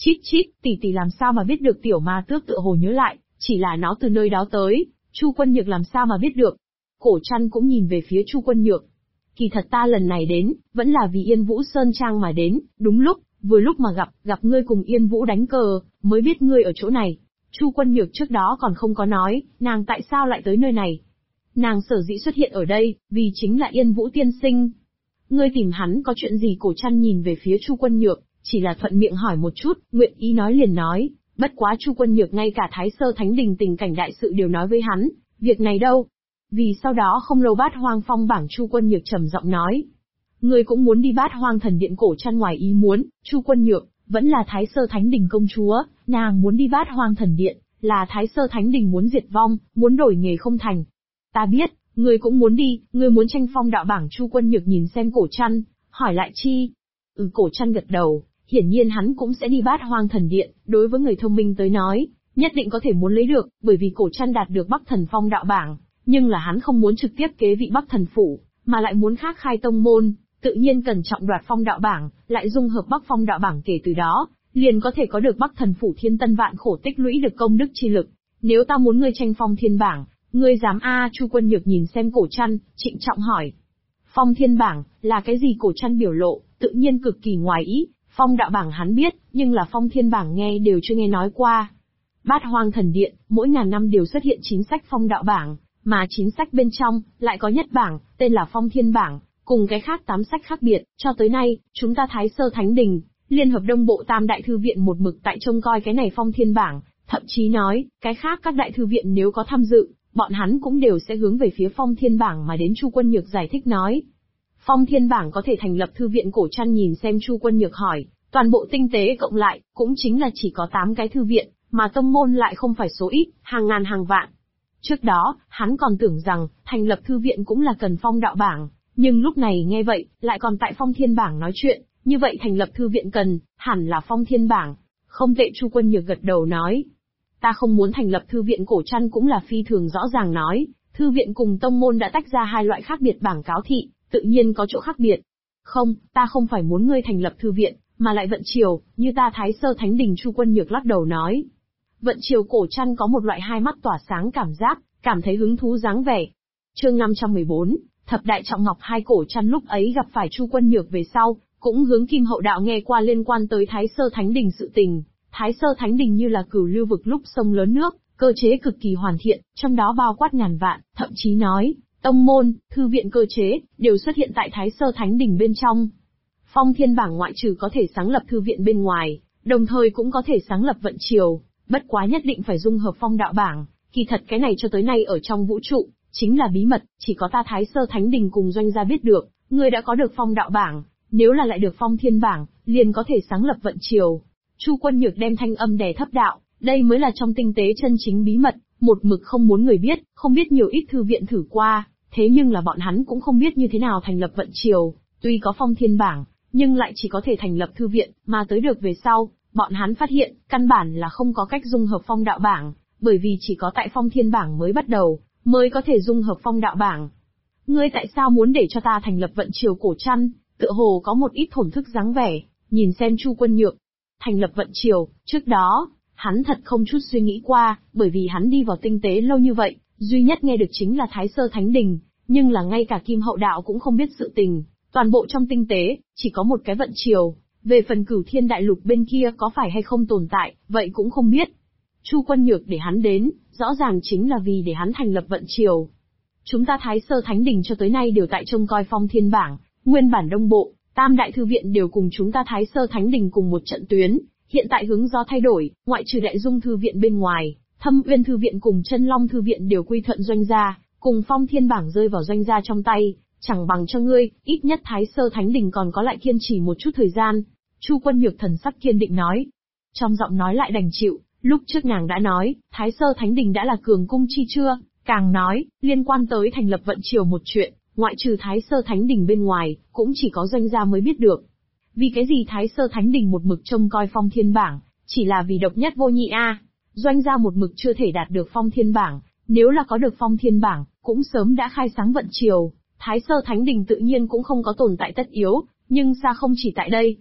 Chít chít, tỷ tỷ làm sao mà biết được? Tiểu ma tước tựa hồ nhớ lại, chỉ là nó từ nơi đó tới, Chu Quân Nhược làm sao mà biết được? Cổ Trăn cũng nhìn về phía Chu Quân Nhược. Kỳ thật ta lần này đến, vẫn là vì Yên Vũ Sơn Trang mà đến, đúng lúc, vừa lúc mà gặp ngươi cùng Yên Vũ đánh cờ, mới biết ngươi ở chỗ này. Chu Quân Nhược trước đó còn không có nói, nàng tại sao lại tới nơi này. Nàng sở dĩ xuất hiện ở đây, vì chính là Yên Vũ tiên sinh. Ngươi tìm hắn có chuyện gì? Cổ Trăn nhìn về phía Chu Quân Nhược, chỉ là thuận miệng hỏi một chút, nguyện ý nói liền nói, bất quá Chu Quân Nhược ngay cả Thái Sơ Thánh Đình tình cảnh đại sự đều nói với hắn, việc này đâu? Vì sau đó không lâu Bát Hoang phong bảng. Chu Quân Nhược trầm giọng nói, ngươi cũng muốn đi Bát Hoang thần điện? Cổ Trăn ngoài ý muốn, Chu Quân Nhược vẫn là Thái Sơ Thánh Đình công chúa, nàng muốn đi Bát Hoang thần điện, là Thái Sơ Thánh Đình muốn diệt vong, muốn đổi nghề không thành. Ta biết, ngươi cũng muốn đi, ngươi muốn tranh phong đạo bảng. Chu Quân Nhược nhìn xem Cổ Trăn, hỏi lại chi? Cổ Trăn gật đầu, hiển nhiên hắn cũng sẽ đi Bát Hoang thần điện, đối với người thông minh tới nói, nhất định có thể muốn lấy được, bởi vì Cổ Trăn đạt được Bắc Thần phong đạo bảng, nhưng là hắn không muốn trực tiếp kế vị Bắc Thần phủ, mà lại muốn khác khai tông môn, tự nhiên cần trọng đoạt phong đạo bảng, lại dung hợp Bắc phong đạo bảng, kể từ đó, liền có thể có được Bắc Thần phủ thiên tân vạn khổ tích lũy được công đức chi lực. Nếu ta muốn ngươi tranh phong thiên bảng, ngươi dám a? Chu Quân Nhược nhìn xem Cổ Trăn, trịnh trọng hỏi. Phong thiên bảng, là cái gì? Cổ Trăn biểu lộ, tự nhiên cực kỳ ngoài ý, phong đạo bảng hắn biết, nhưng là phong thiên bảng nghe đều chưa nghe nói qua. Bát Hoang thần điện, mỗi ngàn năm đều xuất hiện 9 sách phong đạo bảng, mà 9 sách bên trong, lại có nhất bảng, tên là phong thiên bảng, cùng cái khác 8 sách khác biệt. Cho tới nay, chúng ta Thái Sơ Thánh Đình, Liên hợp Đông Bộ Tam Đại Thư Viện một mực tại trông coi cái này phong thiên bảng, thậm chí nói, cái khác các đại thư viện nếu có tham dự, bọn hắn cũng đều sẽ hướng về phía phong thiên bảng mà đến. Chu Quân Nhược giải thích nói. Phong thiên bảng có thể thành lập thư viện. Cổ Trăn nhìn xem Chu Quân Nhược hỏi, toàn bộ tinh tế cộng lại, cũng chính là chỉ có 8 cái thư viện, mà tông môn lại không phải số ít, hàng ngàn hàng vạn. Trước đó, hắn còn tưởng rằng, thành lập thư viện cũng là cần phong đạo bảng, nhưng lúc này nghe vậy, lại còn tại phong thiên bảng nói chuyện, như vậy thành lập thư viện cần, hẳn là phong thiên bảng. Không tệ. Chu Quân Nhược gật đầu nói. Ta không muốn thành lập thư viện. Cổ Trăn cũng là phi thường rõ ràng nói, thư viện cùng tông môn đã tách ra hai loại khác biệt bảng cáo thị, tự nhiên có chỗ khác biệt. Không, ta không phải muốn ngươi thành lập thư viện, mà lại vận triều, như ta Thái Sơ Thánh Đình. Chu Quân Nhược lắc đầu nói. Vận triều. Cổ Trăn có một loại hai mắt tỏa sáng cảm giác, cảm thấy hứng thú dáng vẻ. Chương 514, Thập Đại Trọng Ngọc. Hai. Cổ Trăn lúc ấy gặp phải Chu Quân Nhược về sau, cũng hướng Kim Hậu Đạo nghe qua liên quan tới Thái Sơ Thánh Đình sự tình. Thái Sơ Thánh Đình như là cửu lưu vực lúc sông lớn nước, cơ chế cực kỳ hoàn thiện, trong đó bao quát ngàn vạn, thậm chí nói, tông môn, thư viện cơ chế, đều xuất hiện tại Thái Sơ Thánh Đình bên trong. Phong thiên bảng ngoại trừ có thể sáng lập thư viện bên ngoài, đồng thời cũng có thể sáng lập vận triều, bất quá nhất định phải dung hợp phong đạo bảng. Kỳ thật cái này cho tới nay ở trong vũ trụ, chính là bí mật, chỉ có ta Thái Sơ Thánh Đình cùng doanh gia biết được, ngươi đã có được phong đạo bảng, nếu là lại được phong thiên bảng, liền có thể sáng lập vận triều. Chu Quân Nhược đem thanh âm đè thấp đạo, đây mới là trong tinh tế chân chính bí mật, một mực không muốn người biết, không biết nhiều ít thư viện thử qua, thế nhưng là bọn hắn cũng không biết như thế nào thành lập vận triều, tuy có phong thiên bảng, nhưng lại chỉ có thể thành lập thư viện, mà tới được về sau, bọn hắn phát hiện, căn bản là không có cách dung hợp phong đạo bảng, bởi vì chỉ có tại phong thiên bảng mới bắt đầu, mới có thể dung hợp phong đạo bảng. Ngươi tại sao muốn để cho ta thành lập vận triều? Cổ Trăn, tựa hồ có một ít thổn thức dáng vẻ, nhìn xem Chu Quân Nhược. Thành lập vận triều, trước đó, hắn thật không chút suy nghĩ qua, bởi vì hắn đi vào tinh tế lâu như vậy, duy nhất nghe được chính là Thái Sơ Thánh Đình, nhưng là ngay cả Kim Hậu Đạo cũng không biết sự tình, toàn bộ trong tinh tế, chỉ có một cái vận triều, về phần Cửu Thiên Đại Lục bên kia có phải hay không tồn tại, vậy cũng không biết. Chu Quân Nhược để hắn đến, rõ ràng chính là vì để hắn thành lập vận triều. Chúng ta Thái Sơ Thánh Đình cho tới nay đều tại trông coi phong thiên bảng, nguyên bản Đông Bộ, Tam Đại Thư Viện đều cùng chúng ta Thái Sơ Thánh Đình cùng một trận tuyến, hiện tại hướng gió thay đổi, ngoại trừ Đại Dung Thư Viện bên ngoài, Thâm Uyên Thư Viện cùng Chân Long Thư Viện đều quy thuận doanh gia, cùng phong thiên bảng rơi vào doanh gia trong tay, chẳng bằng cho ngươi, ít nhất Thái Sơ Thánh Đình còn có lại kiên trì một chút thời gian. Chu Quân Nhược thần sắc kiên định nói. Trong giọng nói lại đành chịu, lúc trước nàng đã nói, Thái Sơ Thánh Đình đã là cường cung chi chưa, càng nói, liên quan tới thành lập vận triều một chuyện, ngoại trừ Thái Sơ Thánh Đình bên ngoài, cũng chỉ có doanh gia mới biết được. Vì cái gì Thái Sơ Thánh Đình một mực trông coi phong thiên bảng, chỉ là vì độc nhất vô nhị a. Doanh gia một mực chưa thể đạt được phong thiên bảng, nếu là có được phong thiên bảng, cũng sớm đã khai sáng vận triều, Thái Sơ Thánh Đình tự nhiên cũng không có tồn tại tất yếu, nhưng xa không chỉ tại đây.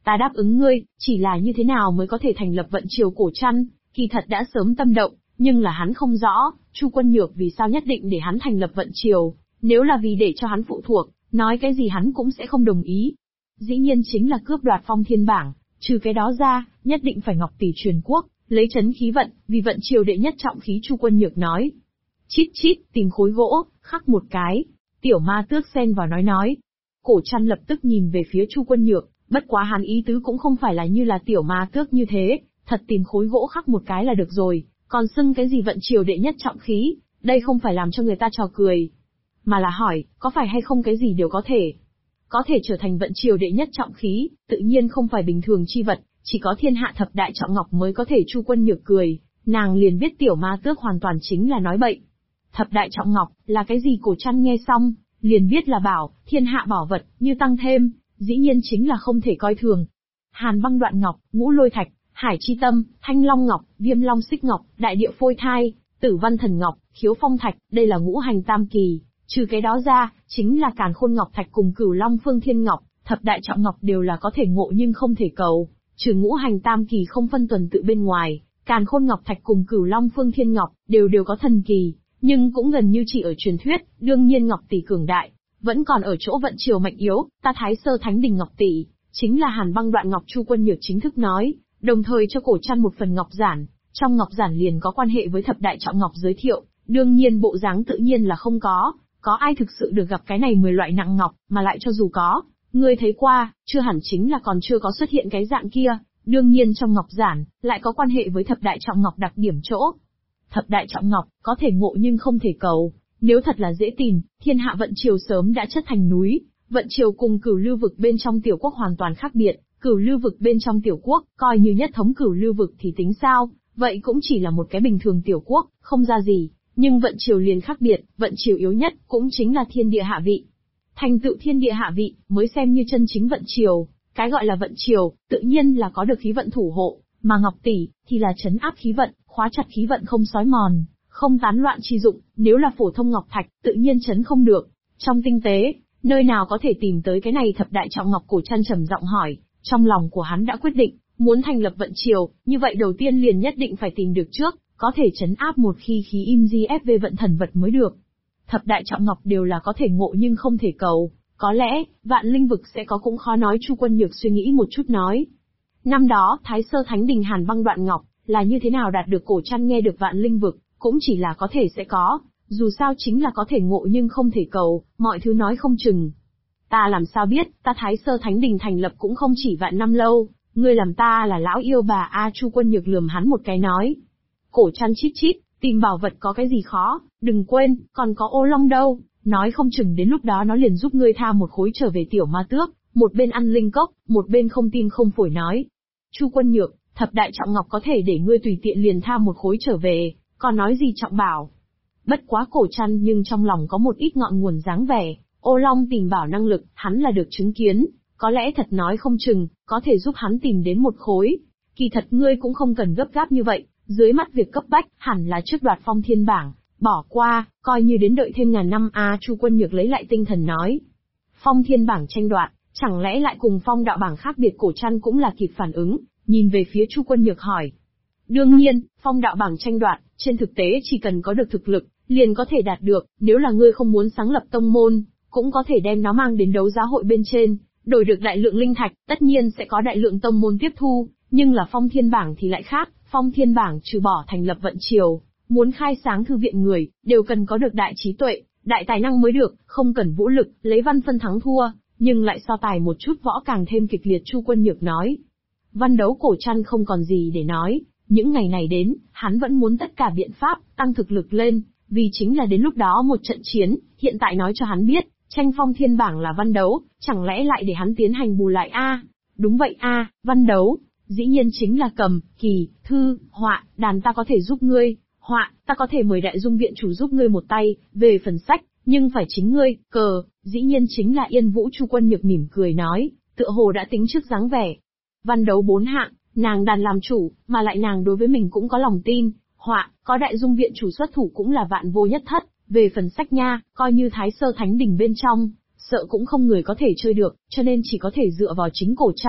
Ta đáp ứng ngươi, chỉ là như thế nào mới có thể thành lập vận triều cổ Trăn, kỳ thật đã sớm tâm động, nhưng là hắn không rõ, Chu Quân Nhược vì sao nhất định để hắn thành lập vận triều, nếu là vì để cho hắn phụ thuộc, nói cái gì hắn cũng sẽ không đồng ý. Dĩ nhiên chính là cướp đoạt Phong Thiên bảng, trừ cái đó ra, nhất định phải ngọc tỷ truyền quốc, lấy chấn khí vận, vì vận triều đệ nhất trọng khí. Chu Quân Nhược nói. Chít chít, tìm khối gỗ, khắc một cái. Tiểu Ma Tước xen vào nói. Cổ Trăn lập tức nhìn về phía Chu Quân Nhược, bất quá hắn ý tứ cũng không phải là như là Tiểu Ma Tước như thế, thật tìm khối gỗ khắc một cái là được rồi, còn xưng cái gì vận triều đệ nhất trọng khí, đây không phải làm cho người ta trò cười, mà là hỏi, có phải hay không cái gì đều có thể. Có thể trở thành vận triều đệ nhất trọng khí, tự nhiên không phải bình thường chi vật, chỉ có thiên hạ thập đại trọng ngọc mới có thể. Chu Quân Nhược cười, nàng liền biết Tiểu Ma Tước hoàn toàn chính là nói bậy. Thập đại trọng ngọc, là cái gì? Cổ Trăn nghe xong, liền biết là bảo, thiên hạ bảo vật, như tăng thêm, dĩ nhiên chính là không thể coi thường. Hàn băng đoạn ngọc, ngũ lôi thạch, hải chi tâm, thanh long ngọc, viêm long xích ngọc, đại địa phôi thai, tử văn thần ngọc, khiếu phong thạch, đây là ngũ hành tam kỳ. Trừ cái đó ra, chính là càn khôn ngọc thạch cùng cửu long phương thiên ngọc, thập đại trọng ngọc đều là có thể ngộ nhưng không thể cầu. Trừ ngũ hành tam kỳ không phân tuần tự bên ngoài, càn khôn ngọc thạch cùng cửu long phương thiên ngọc đều có thần kỳ, nhưng cũng gần như chỉ ở truyền thuyết. Đương nhiên ngọc tỷ cường đại, vẫn còn ở chỗ vận triều mạnh yếu. Ta Thái Sơ Thánh Đình ngọc tỷ, chính là hàn băng đoạn ngọc. Chu Quân Nhược chính thức nói, đồng thời cho Cổ Trăn một phần ngọc giản, trong ngọc giản liền có quan hệ với thập đại trọng ngọc giới thiệu. Đương nhiên bộ dáng tự nhiên là không có ai thực sự được gặp cái này 10 loại nặng ngọc, mà lại cho dù có, ngươi thấy qua, chưa hẳn chính là còn chưa có xuất hiện cái dạng kia. Đương nhiên trong ngọc giản, lại có quan hệ với thập đại trọng ngọc đặc điểm chỗ. Thập đại trọng ngọc, có thể ngộ nhưng không thể cầu, nếu thật là dễ tìm, thiên hạ vận triều sớm đã chất thành núi. Vận triều cùng cửu lưu vực bên trong tiểu quốc hoàn toàn khác biệt, cửu lưu vực bên trong tiểu quốc, coi như nhất thống cửu lưu vực thì tính sao, vậy cũng chỉ là một cái bình thường tiểu quốc, không ra gì. Nhưng vận triều liền khác biệt, vận triều yếu nhất, cũng chính là thiên địa hạ vị. Thành tựu thiên địa hạ vị, mới xem như chân chính vận triều. Cái gọi là vận triều, tự nhiên là có được khí vận thủ hộ, mà ngọc tỷ, thì là trấn áp khí vận, khóa chặt khí vận không xói mòn, không tán loạn chi dụng. Nếu là phổ thông ngọc thạch, tự nhiên trấn không được. Trong tinh tế, nơi nào có thể tìm tới cái này thập đại trọng ngọc? Cổ Trăn trầm giọng hỏi, trong lòng của hắn đã quyết định, muốn thành lập vận triều, như vậy đầu tiên liền nhất định phải tìm được trước, có thể trấn áp một khi khí im GFV vận thần vật mới được. Thập đại trọng ngọc đều là có thể ngộ nhưng không thể cầu, có lẽ, vạn linh vực sẽ có cũng khó nói. Chu Quân Nhược suy nghĩ một chút nói. Năm đó, Thái Sơ Thánh Đình hàn băng đoạn ngọc, là như thế nào đạt được? Cổ Trăn nghe được vạn linh vực, cũng chỉ là có thể sẽ có, dù sao chính là có thể ngộ nhưng không thể cầu, mọi thứ nói không chừng. Ta làm sao biết, ta Thái Sơ Thánh Đình thành lập cũng không chỉ vạn năm lâu, ngươi làm ta là lão yêu bà a. Chu Quân Nhược lườm hắn một cái nói. Cổ Trăn chít chít, tìm bảo vật có cái gì khó, đừng quên, còn có ô long đâu, nói không chừng đến lúc đó nó liền giúp ngươi tha một khối trở về. Tiểu Ma Tước, một bên ăn linh cốc, một bên không tim không phổi nói. Chu Quân Nhược, thập đại trọng ngọc có thể để ngươi tùy tiện liền tha một khối trở về, còn nói gì trọng bảo. Bất quá Cổ Trăn nhưng trong lòng có một ít ngọn nguồn dáng vẻ, ô long tìm bảo năng lực, hắn là được chứng kiến, có lẽ thật nói không chừng, có thể giúp hắn tìm đến một khối. Kỳ thật ngươi cũng không cần gấp gáp như vậy, dưới mắt việc cấp bách, hẳn là trước đoạt Phong Thiên bảng, bỏ qua, coi như đến đợi thêm ngàn năm a. Chu Quân Nhược lấy lại tinh thần nói. Phong Thiên bảng tranh đoạt, chẳng lẽ lại cùng Phong đạo bảng khác biệt? Cổ Trăn cũng là kịp phản ứng, nhìn về phía Chu Quân Nhược hỏi. Đương nhiên, Phong đạo bảng tranh đoạt, trên thực tế chỉ cần có được thực lực, liền có thể đạt được. Nếu là ngươi không muốn sáng lập tông môn, cũng có thể đem nó mang đến đấu giá hội bên trên, đổi được đại lượng linh thạch, tất nhiên sẽ có đại lượng tông môn tiếp thu. Nhưng là Phong Thiên bảng thì lại khác, Phong Thiên bảng trừ bỏ thành lập vận triều, muốn khai sáng thư viện người, đều cần có được đại trí tuệ, đại tài năng mới được, không cần vũ lực, lấy văn phân thắng thua, nhưng lại so tài một chút võ càng thêm kịch liệt. Chu Quân Nhược nói. Văn đấu. Cổ Trăn không còn gì để nói, những ngày này đến, hắn vẫn muốn tất cả biện pháp, tăng thực lực lên, vì chính là đến lúc đó một trận chiến. Hiện tại nói cho hắn biết, tranh Phong Thiên bảng là văn đấu, chẳng lẽ lại để hắn tiến hành bù lại a? Đúng vậy a, văn đấu. Dĩ nhiên chính là cầm, kỳ, thư, họa, đàn ta có thể giúp ngươi, họa, ta có thể mời đại dung viện chủ giúp ngươi một tay, về phần sách, nhưng phải chính ngươi, cờ, dĩ nhiên chính là Yên Vũ. Chu Quân Nhược mỉm cười nói, tựa hồ đã tính trước dáng vẻ. Văn đấu 4 hạng, nàng đàn làm chủ, mà lại nàng đối với mình cũng có lòng tin, họa, có đại dung viện chủ xuất thủ cũng là vạn vô nhất thất, về phần sách nha, coi như Thái Sơ Thánh Đình bên trong, sợ cũng không người có thể chơi được, cho nên chỉ có thể dựa vào chính Cổ Trăn.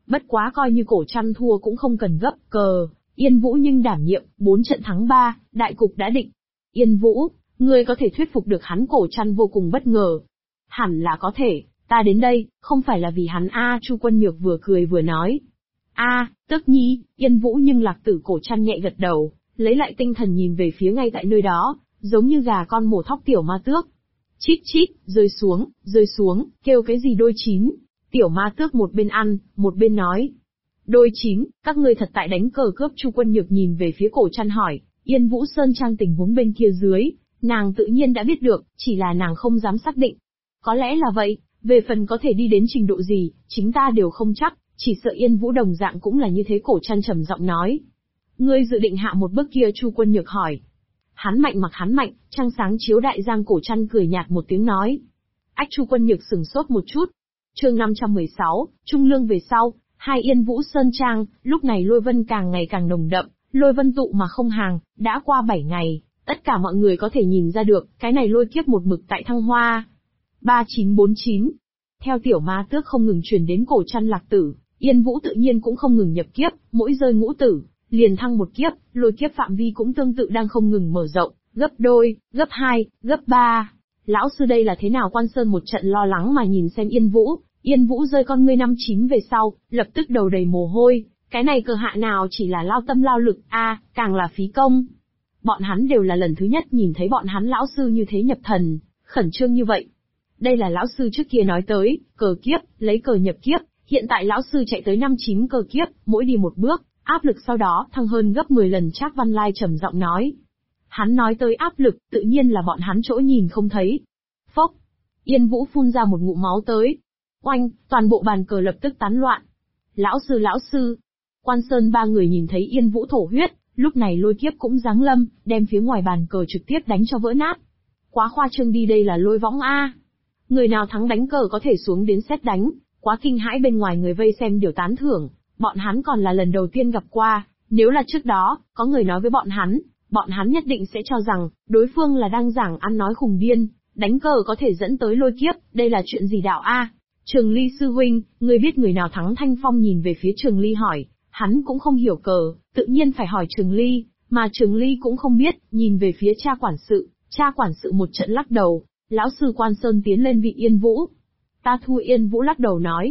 Bất quá coi như Cổ Trăn thua cũng không cần gấp cờ, Yên Vũ nhưng đảm nhiệm, 4 trận thắng 3, đại cục đã định. Yên Vũ, ngươi có thể thuyết phục được hắn? Cổ Trăn vô cùng bất ngờ. Hẳn là có thể, ta đến đây, không phải là vì hắn Chu Quân Nhược vừa cười vừa nói. Tước nhi, Yên Vũ nhưng Lạc Tử. Cổ Trăn nhẹ gật đầu, lấy lại tinh thần nhìn về phía ngay tại nơi đó, giống như gà con mổ thóc Tiểu Ma Tước. Chít chít, rơi xuống, kêu cái gì đôi chín? Tiểu Ma Tước một bên ăn, một bên nói. Đôi chín, các ngươi thật tại đánh cờ cướp? Chu Quân Nhược nhìn về phía Cổ Trăn hỏi. Yên Vũ Sơn Trang tình huống bên kia dưới, nàng tự nhiên đã biết được, chỉ là nàng không dám xác định. Có lẽ là vậy, về phần có thể đi đến trình độ gì, chính ta đều không chắc, chỉ sợ Yên Vũ đồng dạng cũng là như thế. Cổ Trăn trầm giọng nói. Ngươi dự định hạ một bước kia? Chu Quân Nhược hỏi. Hắn mạnh mặc hắn mạnh, trăng sáng chiếu đại giang. Cổ Trăn cười nhạt một tiếng nói. Chu Quân Nhược sừng sốt một chút. Chương 516, Trung Lương về sau, hai Yên Vũ Sơn Trang, lúc này lôi vân càng ngày càng nồng đậm, lôi vân tụ mà không hàng, đã qua 7 ngày, tất cả mọi người có thể nhìn ra được, cái này lôi kiếp một mực tại thăng hoa. 3949. Theo Tiểu Ma Tước không ngừng truyền đến Cổ Trăn Lạc Tử, Yên Vũ tự nhiên cũng không ngừng nhập kiếp, mỗi rơi ngũ tử, liền thăng một kiếp, lôi kiếp phạm vi cũng tương tự đang không ngừng mở rộng, gấp đôi, gấp 2, gấp 3. Lão sư đây là thế nào? Quan Sơn một trận lo lắng mà nhìn xem Yên Vũ rơi con ngươi 59 về sau, lập tức đầu đầy mồ hôi, cái này cờ hạ nào chỉ là lao tâm lao lực, càng là phí công. Bọn hắn đều là lần thứ nhất nhìn thấy bọn hắn lão sư như thế nhập thần, khẩn trương như vậy. Đây là lão sư trước kia nói tới, cờ kiếp, lấy cờ nhập kiếp, hiện tại lão sư chạy tới 59 cờ kiếp, mỗi đi một bước, áp lực sau đó thăng hơn gấp 10 lần. Trác Văn Lai trầm giọng nói. Hắn nói tới áp lực, tự nhiên là bọn hắn chỗ nhìn không thấy. Phốc, Yên Vũ phun ra một ngụm máu tới. Oanh, toàn bộ bàn cờ lập tức tán loạn. Lão sư, Quan Sơn ba người nhìn thấy Yên Vũ thổ huyết, lúc này lôi kiếp cũng giáng lâm, đem phía ngoài bàn cờ trực tiếp đánh cho vỡ nát. Quá khoa trương đi, đây là lôi võng a. Người nào thắng đánh cờ có thể xuống đến xét đánh, quá kinh hãi. Bên ngoài người vây xem đều tán thưởng, bọn hắn còn là lần đầu tiên gặp qua, nếu là trước đó, có người nói với bọn hắn nhất định sẽ cho rằng, đối phương là đang giảng ăn nói khùng điên, đánh cờ có thể dẫn tới lôi kiếp, đây là chuyện gì đạo a? Trường Ly sư huynh, ngươi biết người nào thắng? Thanh Phong nhìn về phía Trường Ly hỏi, hắn cũng không hiểu cờ, tự nhiên phải hỏi Trường Ly, mà Trường Ly cũng không biết, nhìn về phía cha quản sự một trận lắc đầu. Lão sư Quan Sơn tiến lên vị Yên Vũ. Ta thua. Yên Vũ lắc đầu nói.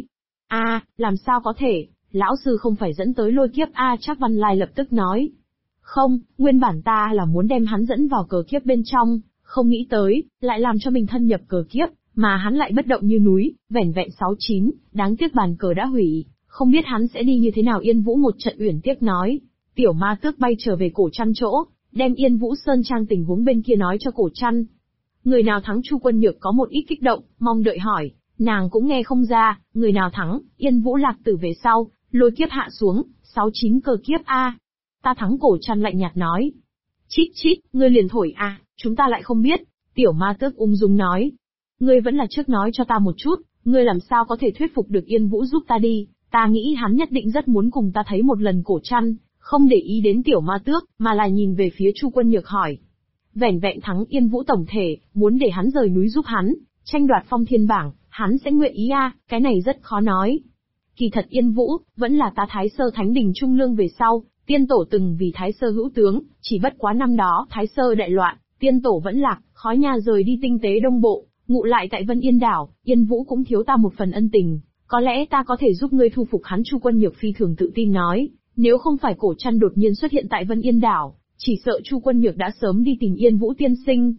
Làm sao có thể, lão sư không phải dẫn tới lôi kiếp Trác Văn Lai lập tức nói. Không, nguyên bản ta là muốn đem hắn dẫn vào cờ kiếp bên trong, không nghĩ tới, lại làm cho mình thân nhập cờ kiếp, mà hắn lại bất động như núi, vẻn vẹn 69, đáng tiếc bàn cờ đã hủy, không biết hắn sẽ đi như thế nào. Yên Vũ một trận uyển tiếc nói. Tiểu Ma Tước bay trở về Cổ Trăn chỗ, đem Yên Vũ Sơn Trang tình huống bên kia nói cho Cổ Trăn. Người nào thắng? Chu Quân Nhược có một ít kích động, mong đợi hỏi, nàng cũng nghe không ra, người nào thắng? Yên Vũ Lạc Tử về sau, lôi kiếp hạ xuống, 69 cờ kiếp ta thắng. Cổ Trăn lạnh nhạt nói. Chít chít, ngươi liền thổi chúng ta lại không biết. Tiểu Ma Tước ung dung nói. Ngươi vẫn là trước nói cho ta một chút, ngươi làm sao có thể thuyết phục được Yên Vũ giúp ta đi, ta nghĩ hắn nhất định rất muốn cùng ta thấy một lần. Cổ Trăn không để ý đến Tiểu Ma Tước, mà là nhìn về phía Chu Quân Nhược hỏi. Vẻn vẹn thắng Yên Vũ tổng thể, muốn để hắn rời núi giúp hắn, tranh đoạt phong thiên bảng, hắn sẽ nguyện ý cái này rất khó nói. Kỳ thật Yên Vũ, vẫn là ta Thái Sơ Thánh Đình Trung Lương về sau, tiên tổ từng vì Thái Sơ hữu tướng, chỉ bất quá năm đó Thái Sơ đại loạn, tiên tổ vẫn lạc, khói nhà rời đi tinh tế Đông Bộ, ngụ lại tại Vân Yên Đảo, Yên Vũ cũng thiếu ta một phần ân tình, có lẽ ta có thể giúp ngươi thu phục hắn. Chu Quân Nhược phi thường tự tin nói, nếu không phải Cổ Trăn đột nhiên xuất hiện tại Vân Yên Đảo, chỉ sợ Chu Quân Nhược đã sớm đi tìm Yên Vũ tiên sinh.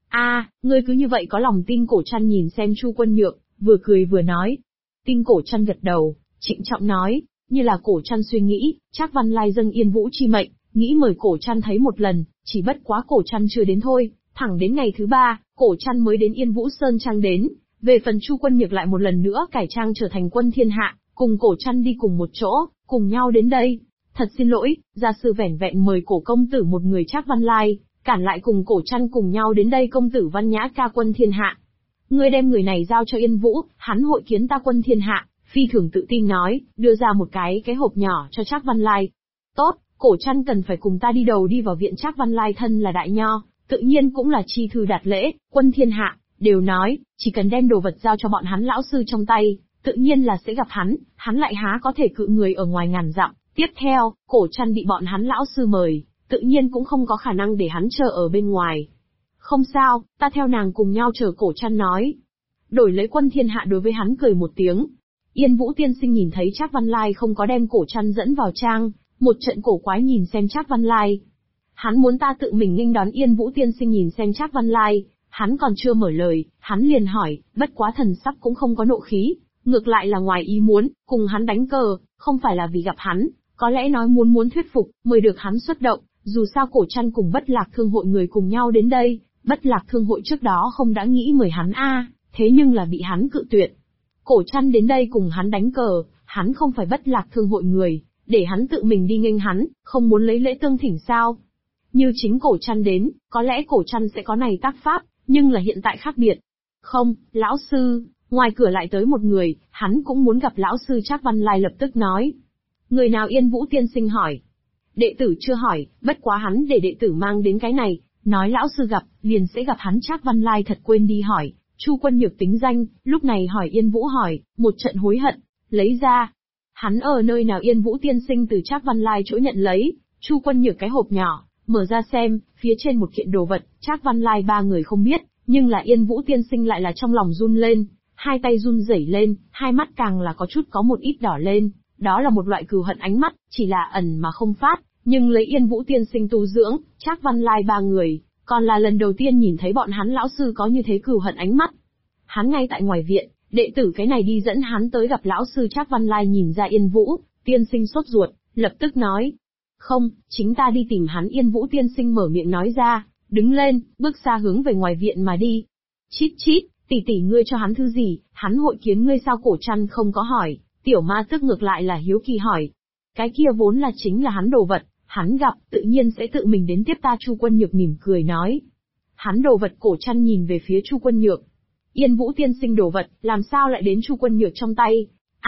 Ngươi cứ như vậy có lòng tin? Cổ Trăn nhìn xem Chu Quân Nhược, vừa cười vừa nói. Tin. Cổ Trăn gật đầu, trịnh trọng nói, như là Cổ Trăn suy nghĩ, Trác Văn Lai dâng Yên Vũ chi mệnh, nghĩ mời Cổ Trăn thấy một lần, chỉ bất quá Cổ Trăn chưa đến thôi, thẳng đến ngày thứ 3, Cổ Trăn mới đến Yên Vũ Sơn Trang đến. Về phần Chu Quân Nhược lại một lần nữa cải trang trở thành quân thiên hạ, cùng Cổ Trăn đi cùng một chỗ, cùng nhau đến đây. Thật xin lỗi, gia sư vẻn vẹn mời Cổ công tử một người. Trác Văn Lai cản lại, cùng Cổ Trăn cùng nhau đến đây. Công tử Văn Nhã ca quân thiên hạ, ngươi đem người này giao cho Yên Vũ, hắn hội kiến ta quân thiên hạ. Phi thường tự tin nói, đưa ra một cái hộp nhỏ cho Trác Văn Lai. Tốt, Cổ Trăn cần phải cùng ta đi đầu đi vào viện. Trác Văn Lai thân là đại nho, tự nhiên cũng là chi thư đạt lễ, quân thiên hạ đều nói, chỉ cần đem đồ vật giao cho bọn hắn lão sư trong tay, tự nhiên là sẽ gặp hắn lại há có thể cự người ở ngoài ngàn dặm. Tiếp theo, Cổ Trăn bị bọn hắn lão sư mời, tự nhiên cũng không có khả năng để hắn chờ ở bên ngoài. Không sao, ta theo nàng cùng nhau chờ, Cổ Trăn nói. Đổi lấy quân thiên hạ đối với hắn cười một tiếng. Yên Vũ tiên sinh nhìn thấy Trác Văn Lai không có đem Cổ Trăn dẫn vào trang, một trận cổ quái nhìn xem Trác Văn Lai. Hắn muốn ta tự mình nghênh đón Yên Vũ tiên sinh nhìn xem Trác Văn Lai, hắn còn chưa mở lời, hắn liền hỏi, bất quá thần sắc cũng không có nộ khí, ngược lại là ngoài ý muốn, cùng hắn đánh cờ, không phải là vì gặp hắn, có lẽ nói muốn thuyết phục, mời được hắn xuất động, dù sao Cổ Trăn cùng Bất Lạc Thương hội người cùng nhau đến đây, Bất Lạc Thương hội trước đó không đã nghĩ mời hắn thế nhưng là bị hắn cự tuyệt. Cổ Trăn đến đây cùng hắn đánh cờ, hắn không phải Bất Lạc Thương hội người, để hắn tự mình đi nghênh hắn, không muốn lấy lễ tương thỉnh sao? Như chính Cổ Trăn đến, có lẽ Cổ Trăn sẽ có này tác pháp, nhưng là hiện tại khác biệt. Không, lão sư, ngoài cửa lại tới một người, hắn cũng muốn gặp lão sư. Trác Văn Lai lập tức nói. Người nào? Yên Vũ tiên sinh hỏi. Đệ tử chưa hỏi, bất quá hắn để đệ tử mang đến cái này, nói lão sư gặp, liền sẽ gặp hắn. Trác Văn Lai thật quên đi hỏi, Chu Quân Nhược tính danh, lúc này hỏi Yên Vũ hỏi, một trận hối hận, lấy ra. Hắn ở nơi nào? Yên Vũ tiên sinh từ Trác Văn Lai chỗ nhận lấy, Chu Quân Nhược cái hộp nhỏ, mở ra xem, phía trên một kiện đồ vật, Trác Văn Lai ba người không biết, nhưng là Yên Vũ tiên sinh lại là trong lòng run lên, hai tay run rẩy lên, hai mắt càng là có chút có một ít đỏ lên, đó là một loại cừu hận ánh mắt, chỉ là ẩn mà không phát, nhưng lấy Yên Vũ tiên sinh tu dưỡng, Trác Văn Lai ba người, còn là lần đầu tiên nhìn thấy bọn hắn lão sư có như thế cừu hận ánh mắt. Hắn ngay tại ngoài viện, đệ tử cái này đi dẫn hắn tới gặp lão sư. Trác Văn Lai nhìn ra Yên Vũ tiên sinh sốt ruột, lập tức nói. Không, chính ta đi tìm hắn. Yên Vũ tiên sinh mở miệng nói ra, đứng lên, bước xa hướng về ngoài viện mà đi. Chít chít, tỷ ngươi cho hắn thứ gì, hắn hội kiến ngươi sao? Cổ Trăn không có hỏi, Tiểu Ma Tước ngược lại là hiếu kỳ hỏi. Cái kia vốn là chính là hắn đồ vật, hắn gặp, tự nhiên sẽ tự mình đến tiếp ta. Chu Quân Nhược mỉm cười nói. Hắn đồ vật? Cổ Trăn nhìn về phía Chu Quân Nhược. Yên Vũ tiên sinh đồ vật, làm sao lại đến Chu Quân Nhược trong tay?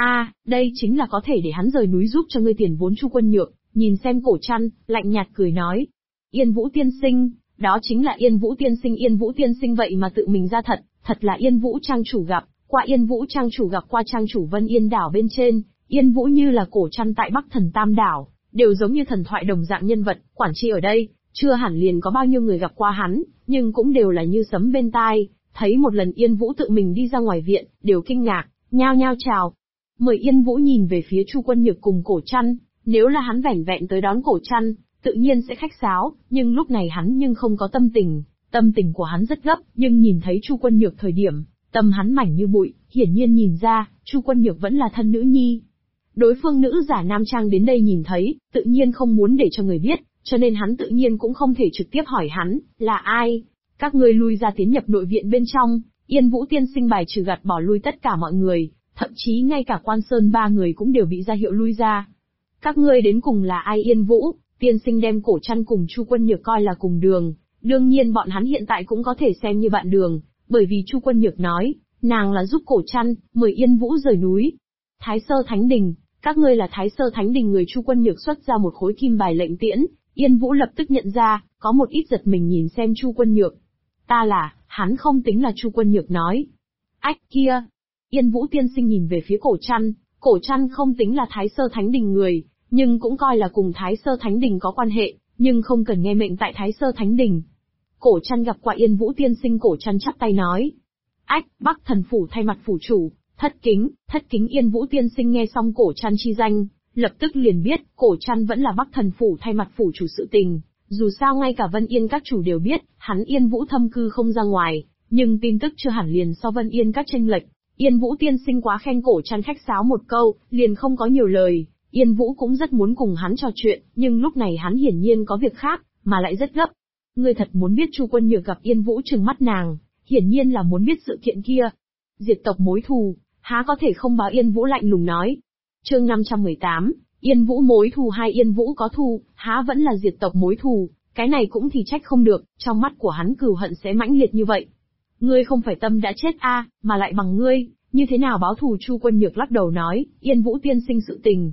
Đây chính là có thể để hắn rời núi giúp cho ngươi tiền vốn. Chu Quân Nhược nhìn xem Cổ Trăn, lạnh nhạt cười nói. Yên Vũ tiên sinh, đó chính là Yên Vũ tiên sinh. Yên Vũ tiên sinh vậy mà tự mình ra thật là Yên Vũ trang chủ gặp qua. Yên Vũ trang chủ gặp qua trang chủ Vân Yên đảo bên trên, Yên Vũ như là Cổ Trăn tại Bắc Thần Tam đảo, đều giống như thần thoại đồng dạng nhân vật, quản tri ở đây, chưa hẳn liền có bao nhiêu người gặp qua hắn, nhưng cũng đều là như sấm bên tai, thấy một lần Yên Vũ tự mình đi ra ngoài viện, đều kinh ngạc, nhao nhao chào. Mời Yên Vũ nhìn về phía Chu Quân Nhược cùng Cổ Trăn, nếu là hắn vẻn vẹn tới đón Cổ Trăn, tự nhiên sẽ khách sáo, nhưng lúc này hắn nhưng không có tâm tình của hắn rất gấp, nhưng nhìn thấy Chu Quân Nhược thời điểm, tâm hắn mảnh như bụi, hiển nhiên nhìn ra, Chu Quân Nhược vẫn là thân nữ nhi. Đối phương nữ giả nam trang đến đây nhìn thấy, tự nhiên không muốn để cho người biết, cho nên hắn tự nhiên cũng không thể trực tiếp hỏi hắn, là ai? Các ngươi lui ra, tiến nhập nội viện bên trong. Yên Vũ tiên sinh bài trừ gạt bỏ lui tất cả mọi người, thậm chí ngay cả Quan Sơn ba người cũng đều bị ra hiệu lui ra. Các ngươi đến cùng là ai? Yên Vũ tiên sinh đem Cổ Trăn cùng Chu Quân Nhược coi là cùng đường, đương nhiên bọn hắn hiện tại cũng có thể xem như bạn đường, bởi vì Chu Quân Nhược nói, nàng là giúp Cổ Trăn, mời Yên Vũ rời núi. Thái Sơ Thánh Đình, các ngươi là Thái Sơ Thánh Đình người? Chu Quân Nhược xuất ra một khối kim bài lệnh tiễn, Yên Vũ lập tức nhận ra, có một ít giật mình nhìn xem Chu Quân Nhược. Ta là, hắn không tính là. Chu Quân Nhược nói. Ách kia! Yên Vũ tiên sinh nhìn về phía Cổ Trăn không tính là Thái Sơ Thánh Đình người, nhưng cũng coi là cùng Thái Sơ Thánh Đình có quan hệ, nhưng không cần nghe mệnh tại Thái Sơ Thánh Đình. Cổ Trăn gặp qua Yên Vũ tiên sinh. Cổ Trăn chắp tay nói. Ách, Bắc Thần Phủ thay mặt phủ chủ, thất kính. Yên Vũ tiên sinh nghe xong Cổ Trăn chi danh, lập tức liền biết, Cổ Trăn vẫn là Bắc Thần Phủ thay mặt phủ chủ. Sự tình, dù sao ngay cả Vân Yên các chủ đều biết, hắn Yên Vũ thâm cư không ra ngoài, nhưng tin tức chưa hẳn liền so Vân Yên các chênh lệch. Yên Vũ tiên sinh quá khen Cổ Trăn khách sáo một câu, liền không có nhiều lời. Yên Vũ cũng rất muốn cùng hắn trò chuyện, nhưng lúc này hắn hiển nhiên có việc khác, mà lại rất gấp. Ngươi thật muốn biết? Chu Quân Nhược gặp Yên Vũ trừng mắt nàng, hiển nhiên là muốn biết sự kiện kia. Diệt tộc mối thù, há có thể không báo? Yên Vũ lạnh lùng nói. Chương 518, Yên Vũ mối thù hay Yên Vũ có thù, há vẫn là diệt tộc mối thù, cái này cũng thì trách không được, trong mắt của hắn cừu hận sẽ mãnh liệt như vậy. Ngươi không phải tâm đã chết mà lại bằng ngươi, như thế nào báo thù? Chu Quân Nhược lắc đầu nói, Yên Vũ tiên sinh sự tình,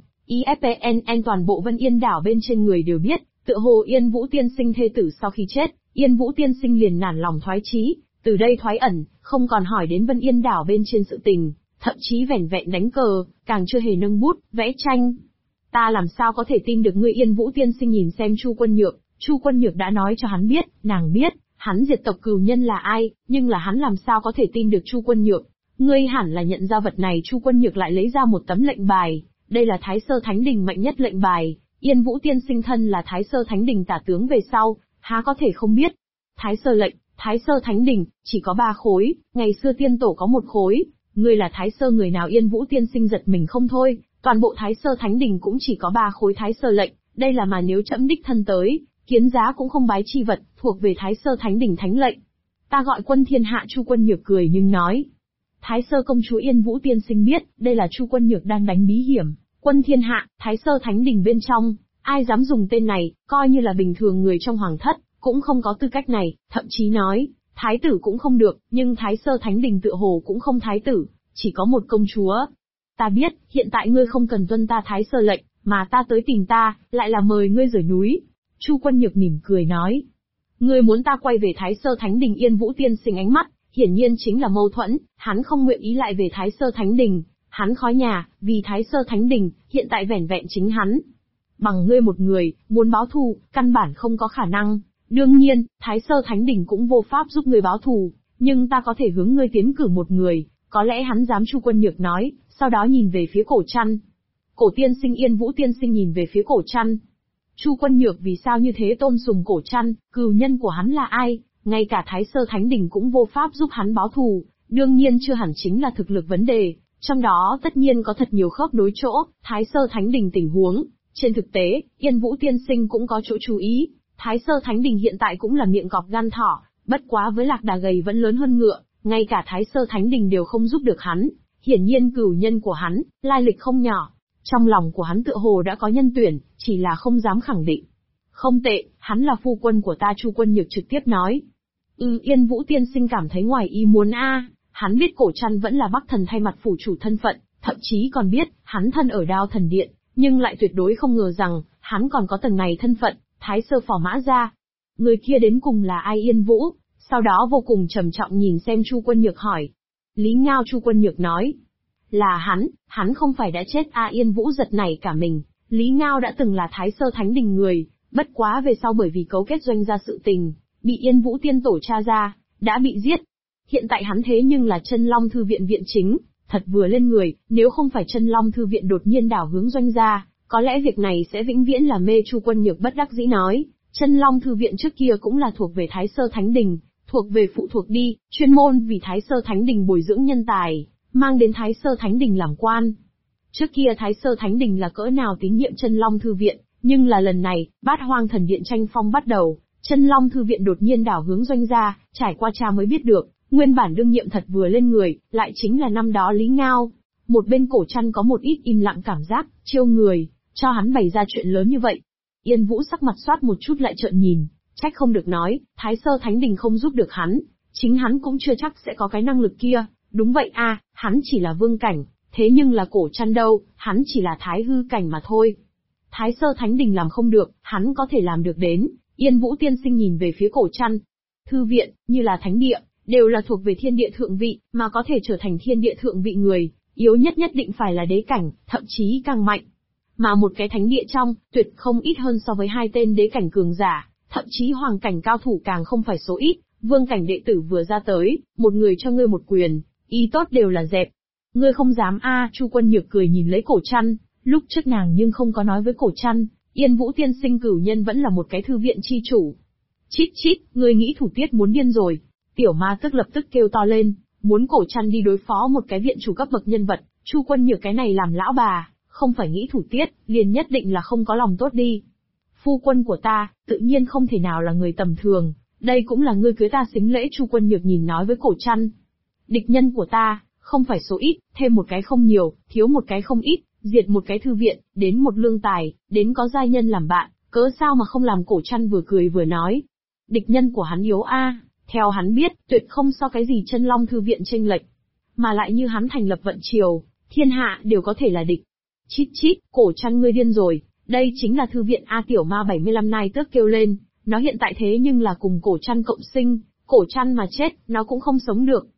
IFPNN toàn bộ Vân Yên đảo bên trên người đều biết, tựa hồ Yên Vũ tiên sinh thê tử sau khi chết, Yên Vũ tiên sinh liền nản lòng thoái chí, từ đây thoái ẩn, không còn hỏi đến Vân Yên đảo bên trên sự tình, thậm chí vẻn vẹn đánh cờ, càng chưa hề nâng bút, vẽ tranh. Ta làm sao có thể tin được ngươi Yên Vũ tiên sinh nhìn xem Chu Quân Nhược, Chu Quân Nhược đã nói cho hắn biết, nàng biết, hắn diệt tộc cừu nhân là ai, nhưng là hắn làm sao có thể tin được Chu Quân Nhược. Ngươi hẳn là nhận ra vật này. Chu Quân Nhược lại lấy ra một tấm lệnh bài, đây là Thái Sơ Thánh Đình mạnh nhất lệnh bài, Yên Vũ tiên sinh thân là Thái Sơ Thánh Đình tả tướng về sau, há có thể không biết. Thái Sơ lệnh, Thái Sơ Thánh Đình, chỉ có 3 khối, ngày xưa tiên tổ có 1 khối, ngươi là Thái Sơ người nào? Yên Vũ tiên sinh giật mình không thôi, toàn bộ Thái Sơ Thánh Đình cũng chỉ có 3 khối Thái Sơ lệnh, đây là mà nếu trẫm đích thân tới, kiến giá cũng không bái chi vật, thuộc về Thái Sơ Thánh Đình thánh lệnh. Ta gọi quân thiên hạ. Chu Quân Nhược cười nhưng nói. Thái Sơ công chúa Yên Vũ tiên sinh biết, đây là Chu Quân Nhược đang đánh bí hiểm. Quân thiên hạ, Thái Sơ Thánh Đình bên trong, ai dám dùng tên này, coi như là bình thường người trong hoàng thất, cũng không có tư cách này, thậm chí nói, thái tử cũng không được, nhưng Thái Sơ Thánh Đình tựa hồ cũng không thái tử, chỉ có một công chúa. Ta biết, hiện tại ngươi không cần tuân ta Thái Sơ lệnh, mà ta tới tìm ta, lại là mời ngươi rời núi. Chu Quân Nhược mỉm cười nói. Ngươi muốn ta quay về Thái Sơ Thánh Đình? Yên Vũ tiên sinh ánh mắt, hiển nhiên chính là mâu thuẫn, hắn không nguyện ý lại về Thái Sơ Thánh Đình, hắn khói nhà, vì Thái Sơ Thánh Đình, hiện tại vẻn vẹn chính hắn. Bằng ngươi một người, muốn báo thù, căn bản không có khả năng. Đương nhiên, Thái Sơ Thánh Đình cũng vô pháp giúp ngươi báo thù, nhưng ta có thể hướng ngươi tiến cử một người, có lẽ hắn dám. Chu Quân Nhược nói, sau đó nhìn về phía Cổ Trăn. Cổ tiên sinh. Yên Vũ tiên sinh nhìn về phía Cổ Trăn. Chu Quân Nhược vì sao như thế tôn sùng Cổ Trăn, cừu nhân của hắn là ai, ngay cả Thái Sơ Thánh Đình cũng vô pháp giúp hắn báo thù, đương nhiên chưa hẳn chính là thực lực vấn đề, trong đó tất nhiên có thật nhiều khớp nối chỗ. Thái Sơ Thánh Đình tình huống, trên thực tế, Yên Vũ tiên sinh cũng có chỗ chú ý. Thái Sơ Thánh Đình hiện tại cũng là miệng cọp gan thỏ, bất quá với lạc đà gầy vẫn lớn hơn ngựa, ngay cả Thái Sơ Thánh Đình đều không giúp được hắn. Hiển nhiên cửu nhân của hắn, lai lịch không nhỏ. Trong lòng của hắn tựa hồ đã có nhân tuyển, chỉ là không dám khẳng định. Không tệ, hắn là phu quân của ta. Chu Quân Nhược trực tiếp nói. Yên Vũ tiên sinh cảm thấy ngoài ý muốn hắn biết Cổ Trăn vẫn là Bắc Thần thay mặt phủ chủ thân phận, thậm chí còn biết, hắn thân ở Đao Thần Điện, nhưng lại tuyệt đối không ngờ rằng, hắn còn có tầng này thân phận, Thái Sơ Phò Mã Gia. Người kia đến cùng là ai? Yên Vũ, sau đó vô cùng trầm trọng nhìn xem Chu Quân Nhược hỏi. Lý Ngao. Chu Quân Nhược nói. Là hắn không phải đã chết Yên Vũ giật nảy cả mình, Lý Ngao đã từng là Thái Sơ Thánh Đình người, bất quá về sau bởi vì cấu kết doanh gia sự tình, bị Yên Vũ tiên tổ tra ra, đã bị giết. Hiện tại hắn thế nhưng là Chân Long Thư Viện viện chính, thật vừa lên người, nếu không phải Chân Long Thư Viện đột nhiên đảo hướng doanh gia, có lẽ việc này sẽ vĩnh viễn là mê. Chu Quân Nhược bất đắc dĩ nói, Chân Long Thư Viện trước kia cũng là thuộc về Thái Sơ Thánh Đình, thuộc về phụ thuộc đi, chuyên môn vì Thái Sơ Thánh Đình bồi dưỡng nhân tài, mang đến Thái Sơ Thánh Đình làm quan. Trước kia Thái Sơ Thánh Đình là cỡ nào tín nhiệm Chân Long Thư Viện, nhưng là lần này, Bát Hoang Thần Điện tranh phong bắt đầu, Chân Long Thư Viện đột nhiên đảo hướng doanh gia, trải qua cha mới biết được, nguyên bản đương nhiệm thật vừa lên người, lại chính là năm đó Lý Ngao. Một bên Cổ Trăn có một ít im lặng cảm giác, chiêu người, cho hắn bày ra chuyện lớn như vậy. Yên Vũ sắc mặt xoát một chút lại trợn nhìn, trách không được nói, Thái Sơ Thánh Đình không giúp được hắn, chính hắn cũng chưa chắc sẽ có cái năng lực kia. Đúng vậy hắn chỉ là vương cảnh, thế nhưng là Cổ Trăn đâu, hắn chỉ là thái hư cảnh mà thôi. Thái Sơ Thánh Đình làm không được, hắn có thể làm được đến. Yên Vũ tiên sinh nhìn về phía Cổ Trăn. Thư viện, như là thánh địa, đều là thuộc về thiên địa thượng vị, mà có thể trở thành thiên địa thượng vị người, yếu nhất nhất định phải là đế cảnh, thậm chí càng mạnh. Mà một cái thánh địa trong, tuyệt không ít hơn so với 2 tên đế cảnh cường giả, thậm chí hoàng cảnh cao thủ càng không phải số ít. Vương cảnh đệ tử vừa ra tới, một người cho ngươi một quyền, ý tốt đều là dẹp. Ngươi không dám Chu Quân Nhược cười nhìn lấy Cổ Trăn, lúc trước nàng nhưng không có nói với Cổ Trăn, Yên Vũ tiên sinh cửu nhân vẫn là một cái thư viện chi chủ. Chít chít, ngươi nghĩ Thủ Tiết muốn điên rồi. Tiểu Ma Tước lập tức kêu to lên, muốn Cổ Trăn đi đối phó một cái viện chủ cấp bậc nhân vật. Chu Quân Nhược cái này làm lão bà, không phải nghĩ Thủ Tiết, liền nhất định là không có lòng tốt đi. Phu quân của ta, tự nhiên không thể nào là người tầm thường, đây cũng là ngươi cưới ta xính lễ. Chu Quân Nhược nhìn nói với Cổ Trăn. Địch nhân của ta, không phải số ít, thêm một cái không nhiều, thiếu một cái không ít, diệt một cái thư viện, đến một lương tài, đến có giai nhân làm bạn, cớ sao mà không làm. Cổ Trăn vừa cười vừa nói. Địch nhân của hắn yếu theo hắn biết, tuyệt không so cái gì Chân Long Thư Viện chênh lệch. Mà lại như hắn thành lập vận triều, thiên hạ đều có thể là địch. Chít chít, Cổ Trăn ngươi điên rồi, đây chính là thư viện Tiểu Ma 75 nai tước kêu lên, nó hiện tại thế nhưng là cùng Cổ Trăn cộng sinh, Cổ Trăn mà chết, nó cũng không sống được.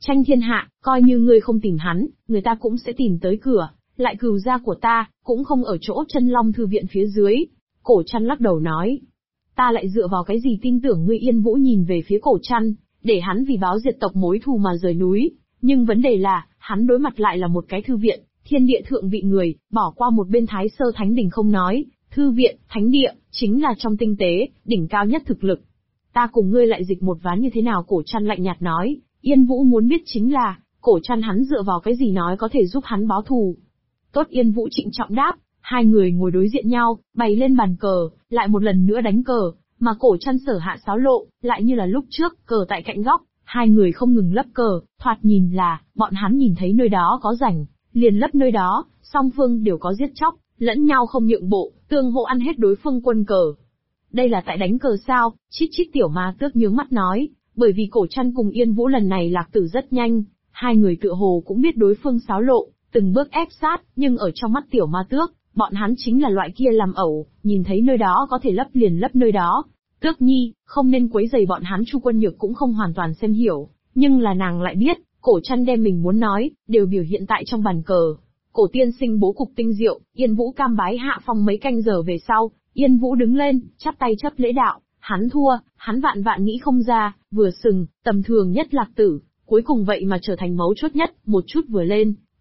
Tranh thiên hạ, coi như ngươi không tìm hắn, người ta cũng sẽ tìm tới cửa, lại cừu gia của ta, cũng không ở chỗ Chân Long thư viện phía dưới. Cổ Trăn lắc đầu nói. Ta lại dựa vào cái gì tin tưởng ngươi? Yên Vũ nhìn về phía Cổ Trăn, để hắn vì báo diệt tộc mối thù mà rời núi. Nhưng vấn đề là, hắn đối mặt lại là một cái thư viện, thiên địa thượng vị người, bỏ qua một bên Thái Sơ Thánh Đình không nói, thư viện, thánh địa, chính là trong tinh tế, đỉnh cao nhất thực lực. Ta cùng ngươi lại dịch một ván như thế nào? Cổ Trăn lạnh nhạt nói. Yên Vũ muốn biết chính là, Cổ Trăn hắn dựa vào cái gì nói có thể giúp hắn báo thù. Tốt, Yên Vũ trịnh trọng đáp. Hai người ngồi đối diện nhau, bày lên bàn cờ, lại một lần nữa đánh cờ, mà Cổ Trăn sở hạ sáo lộ, lại như là lúc trước, cờ tại cạnh góc, hai người không ngừng lấp cờ, thoạt nhìn là, bọn hắn nhìn thấy nơi đó có rảnh, liền lấp nơi đó, song phương đều có giết chóc, lẫn nhau không nhượng bộ, tương hỗ ăn hết đối phương quân cờ. Đây là tại đánh cờ sao? Chít chít tiểu ma tước nhướng mắt nói, bởi vì Cổ Trăn cùng Yên Vũ lần này lạc tử rất nhanh, hai người tựa hồ cũng biết đối phương sáo lộ, từng bước ép sát, nhưng ở trong mắt tiểu ma tước, bọn hắn chính là loại kia làm ẩu, nhìn thấy nơi đó có thể lấp liền lấp nơi đó. Tước nhi, không nên quấy rầy bọn hắn. Chu Quân Nhược cũng không hoàn toàn xem hiểu, nhưng là nàng lại biết, Cổ Trăn đem mình muốn nói, đều biểu hiện tại trong bàn cờ. Cổ tiên sinh bố cục tinh diệu, Yên Vũ cam bái hạ phong. Mấy canh giờ về sau, Yên Vũ đứng lên, chắp tay chấp lễ đạo, hắn thua, hắn vạn vạn nghĩ không ra, vừa sừng, tầm thường nhất lạc tử, cuối cùng vậy mà trở thành mấu chốt nhất, một chút vừa lên,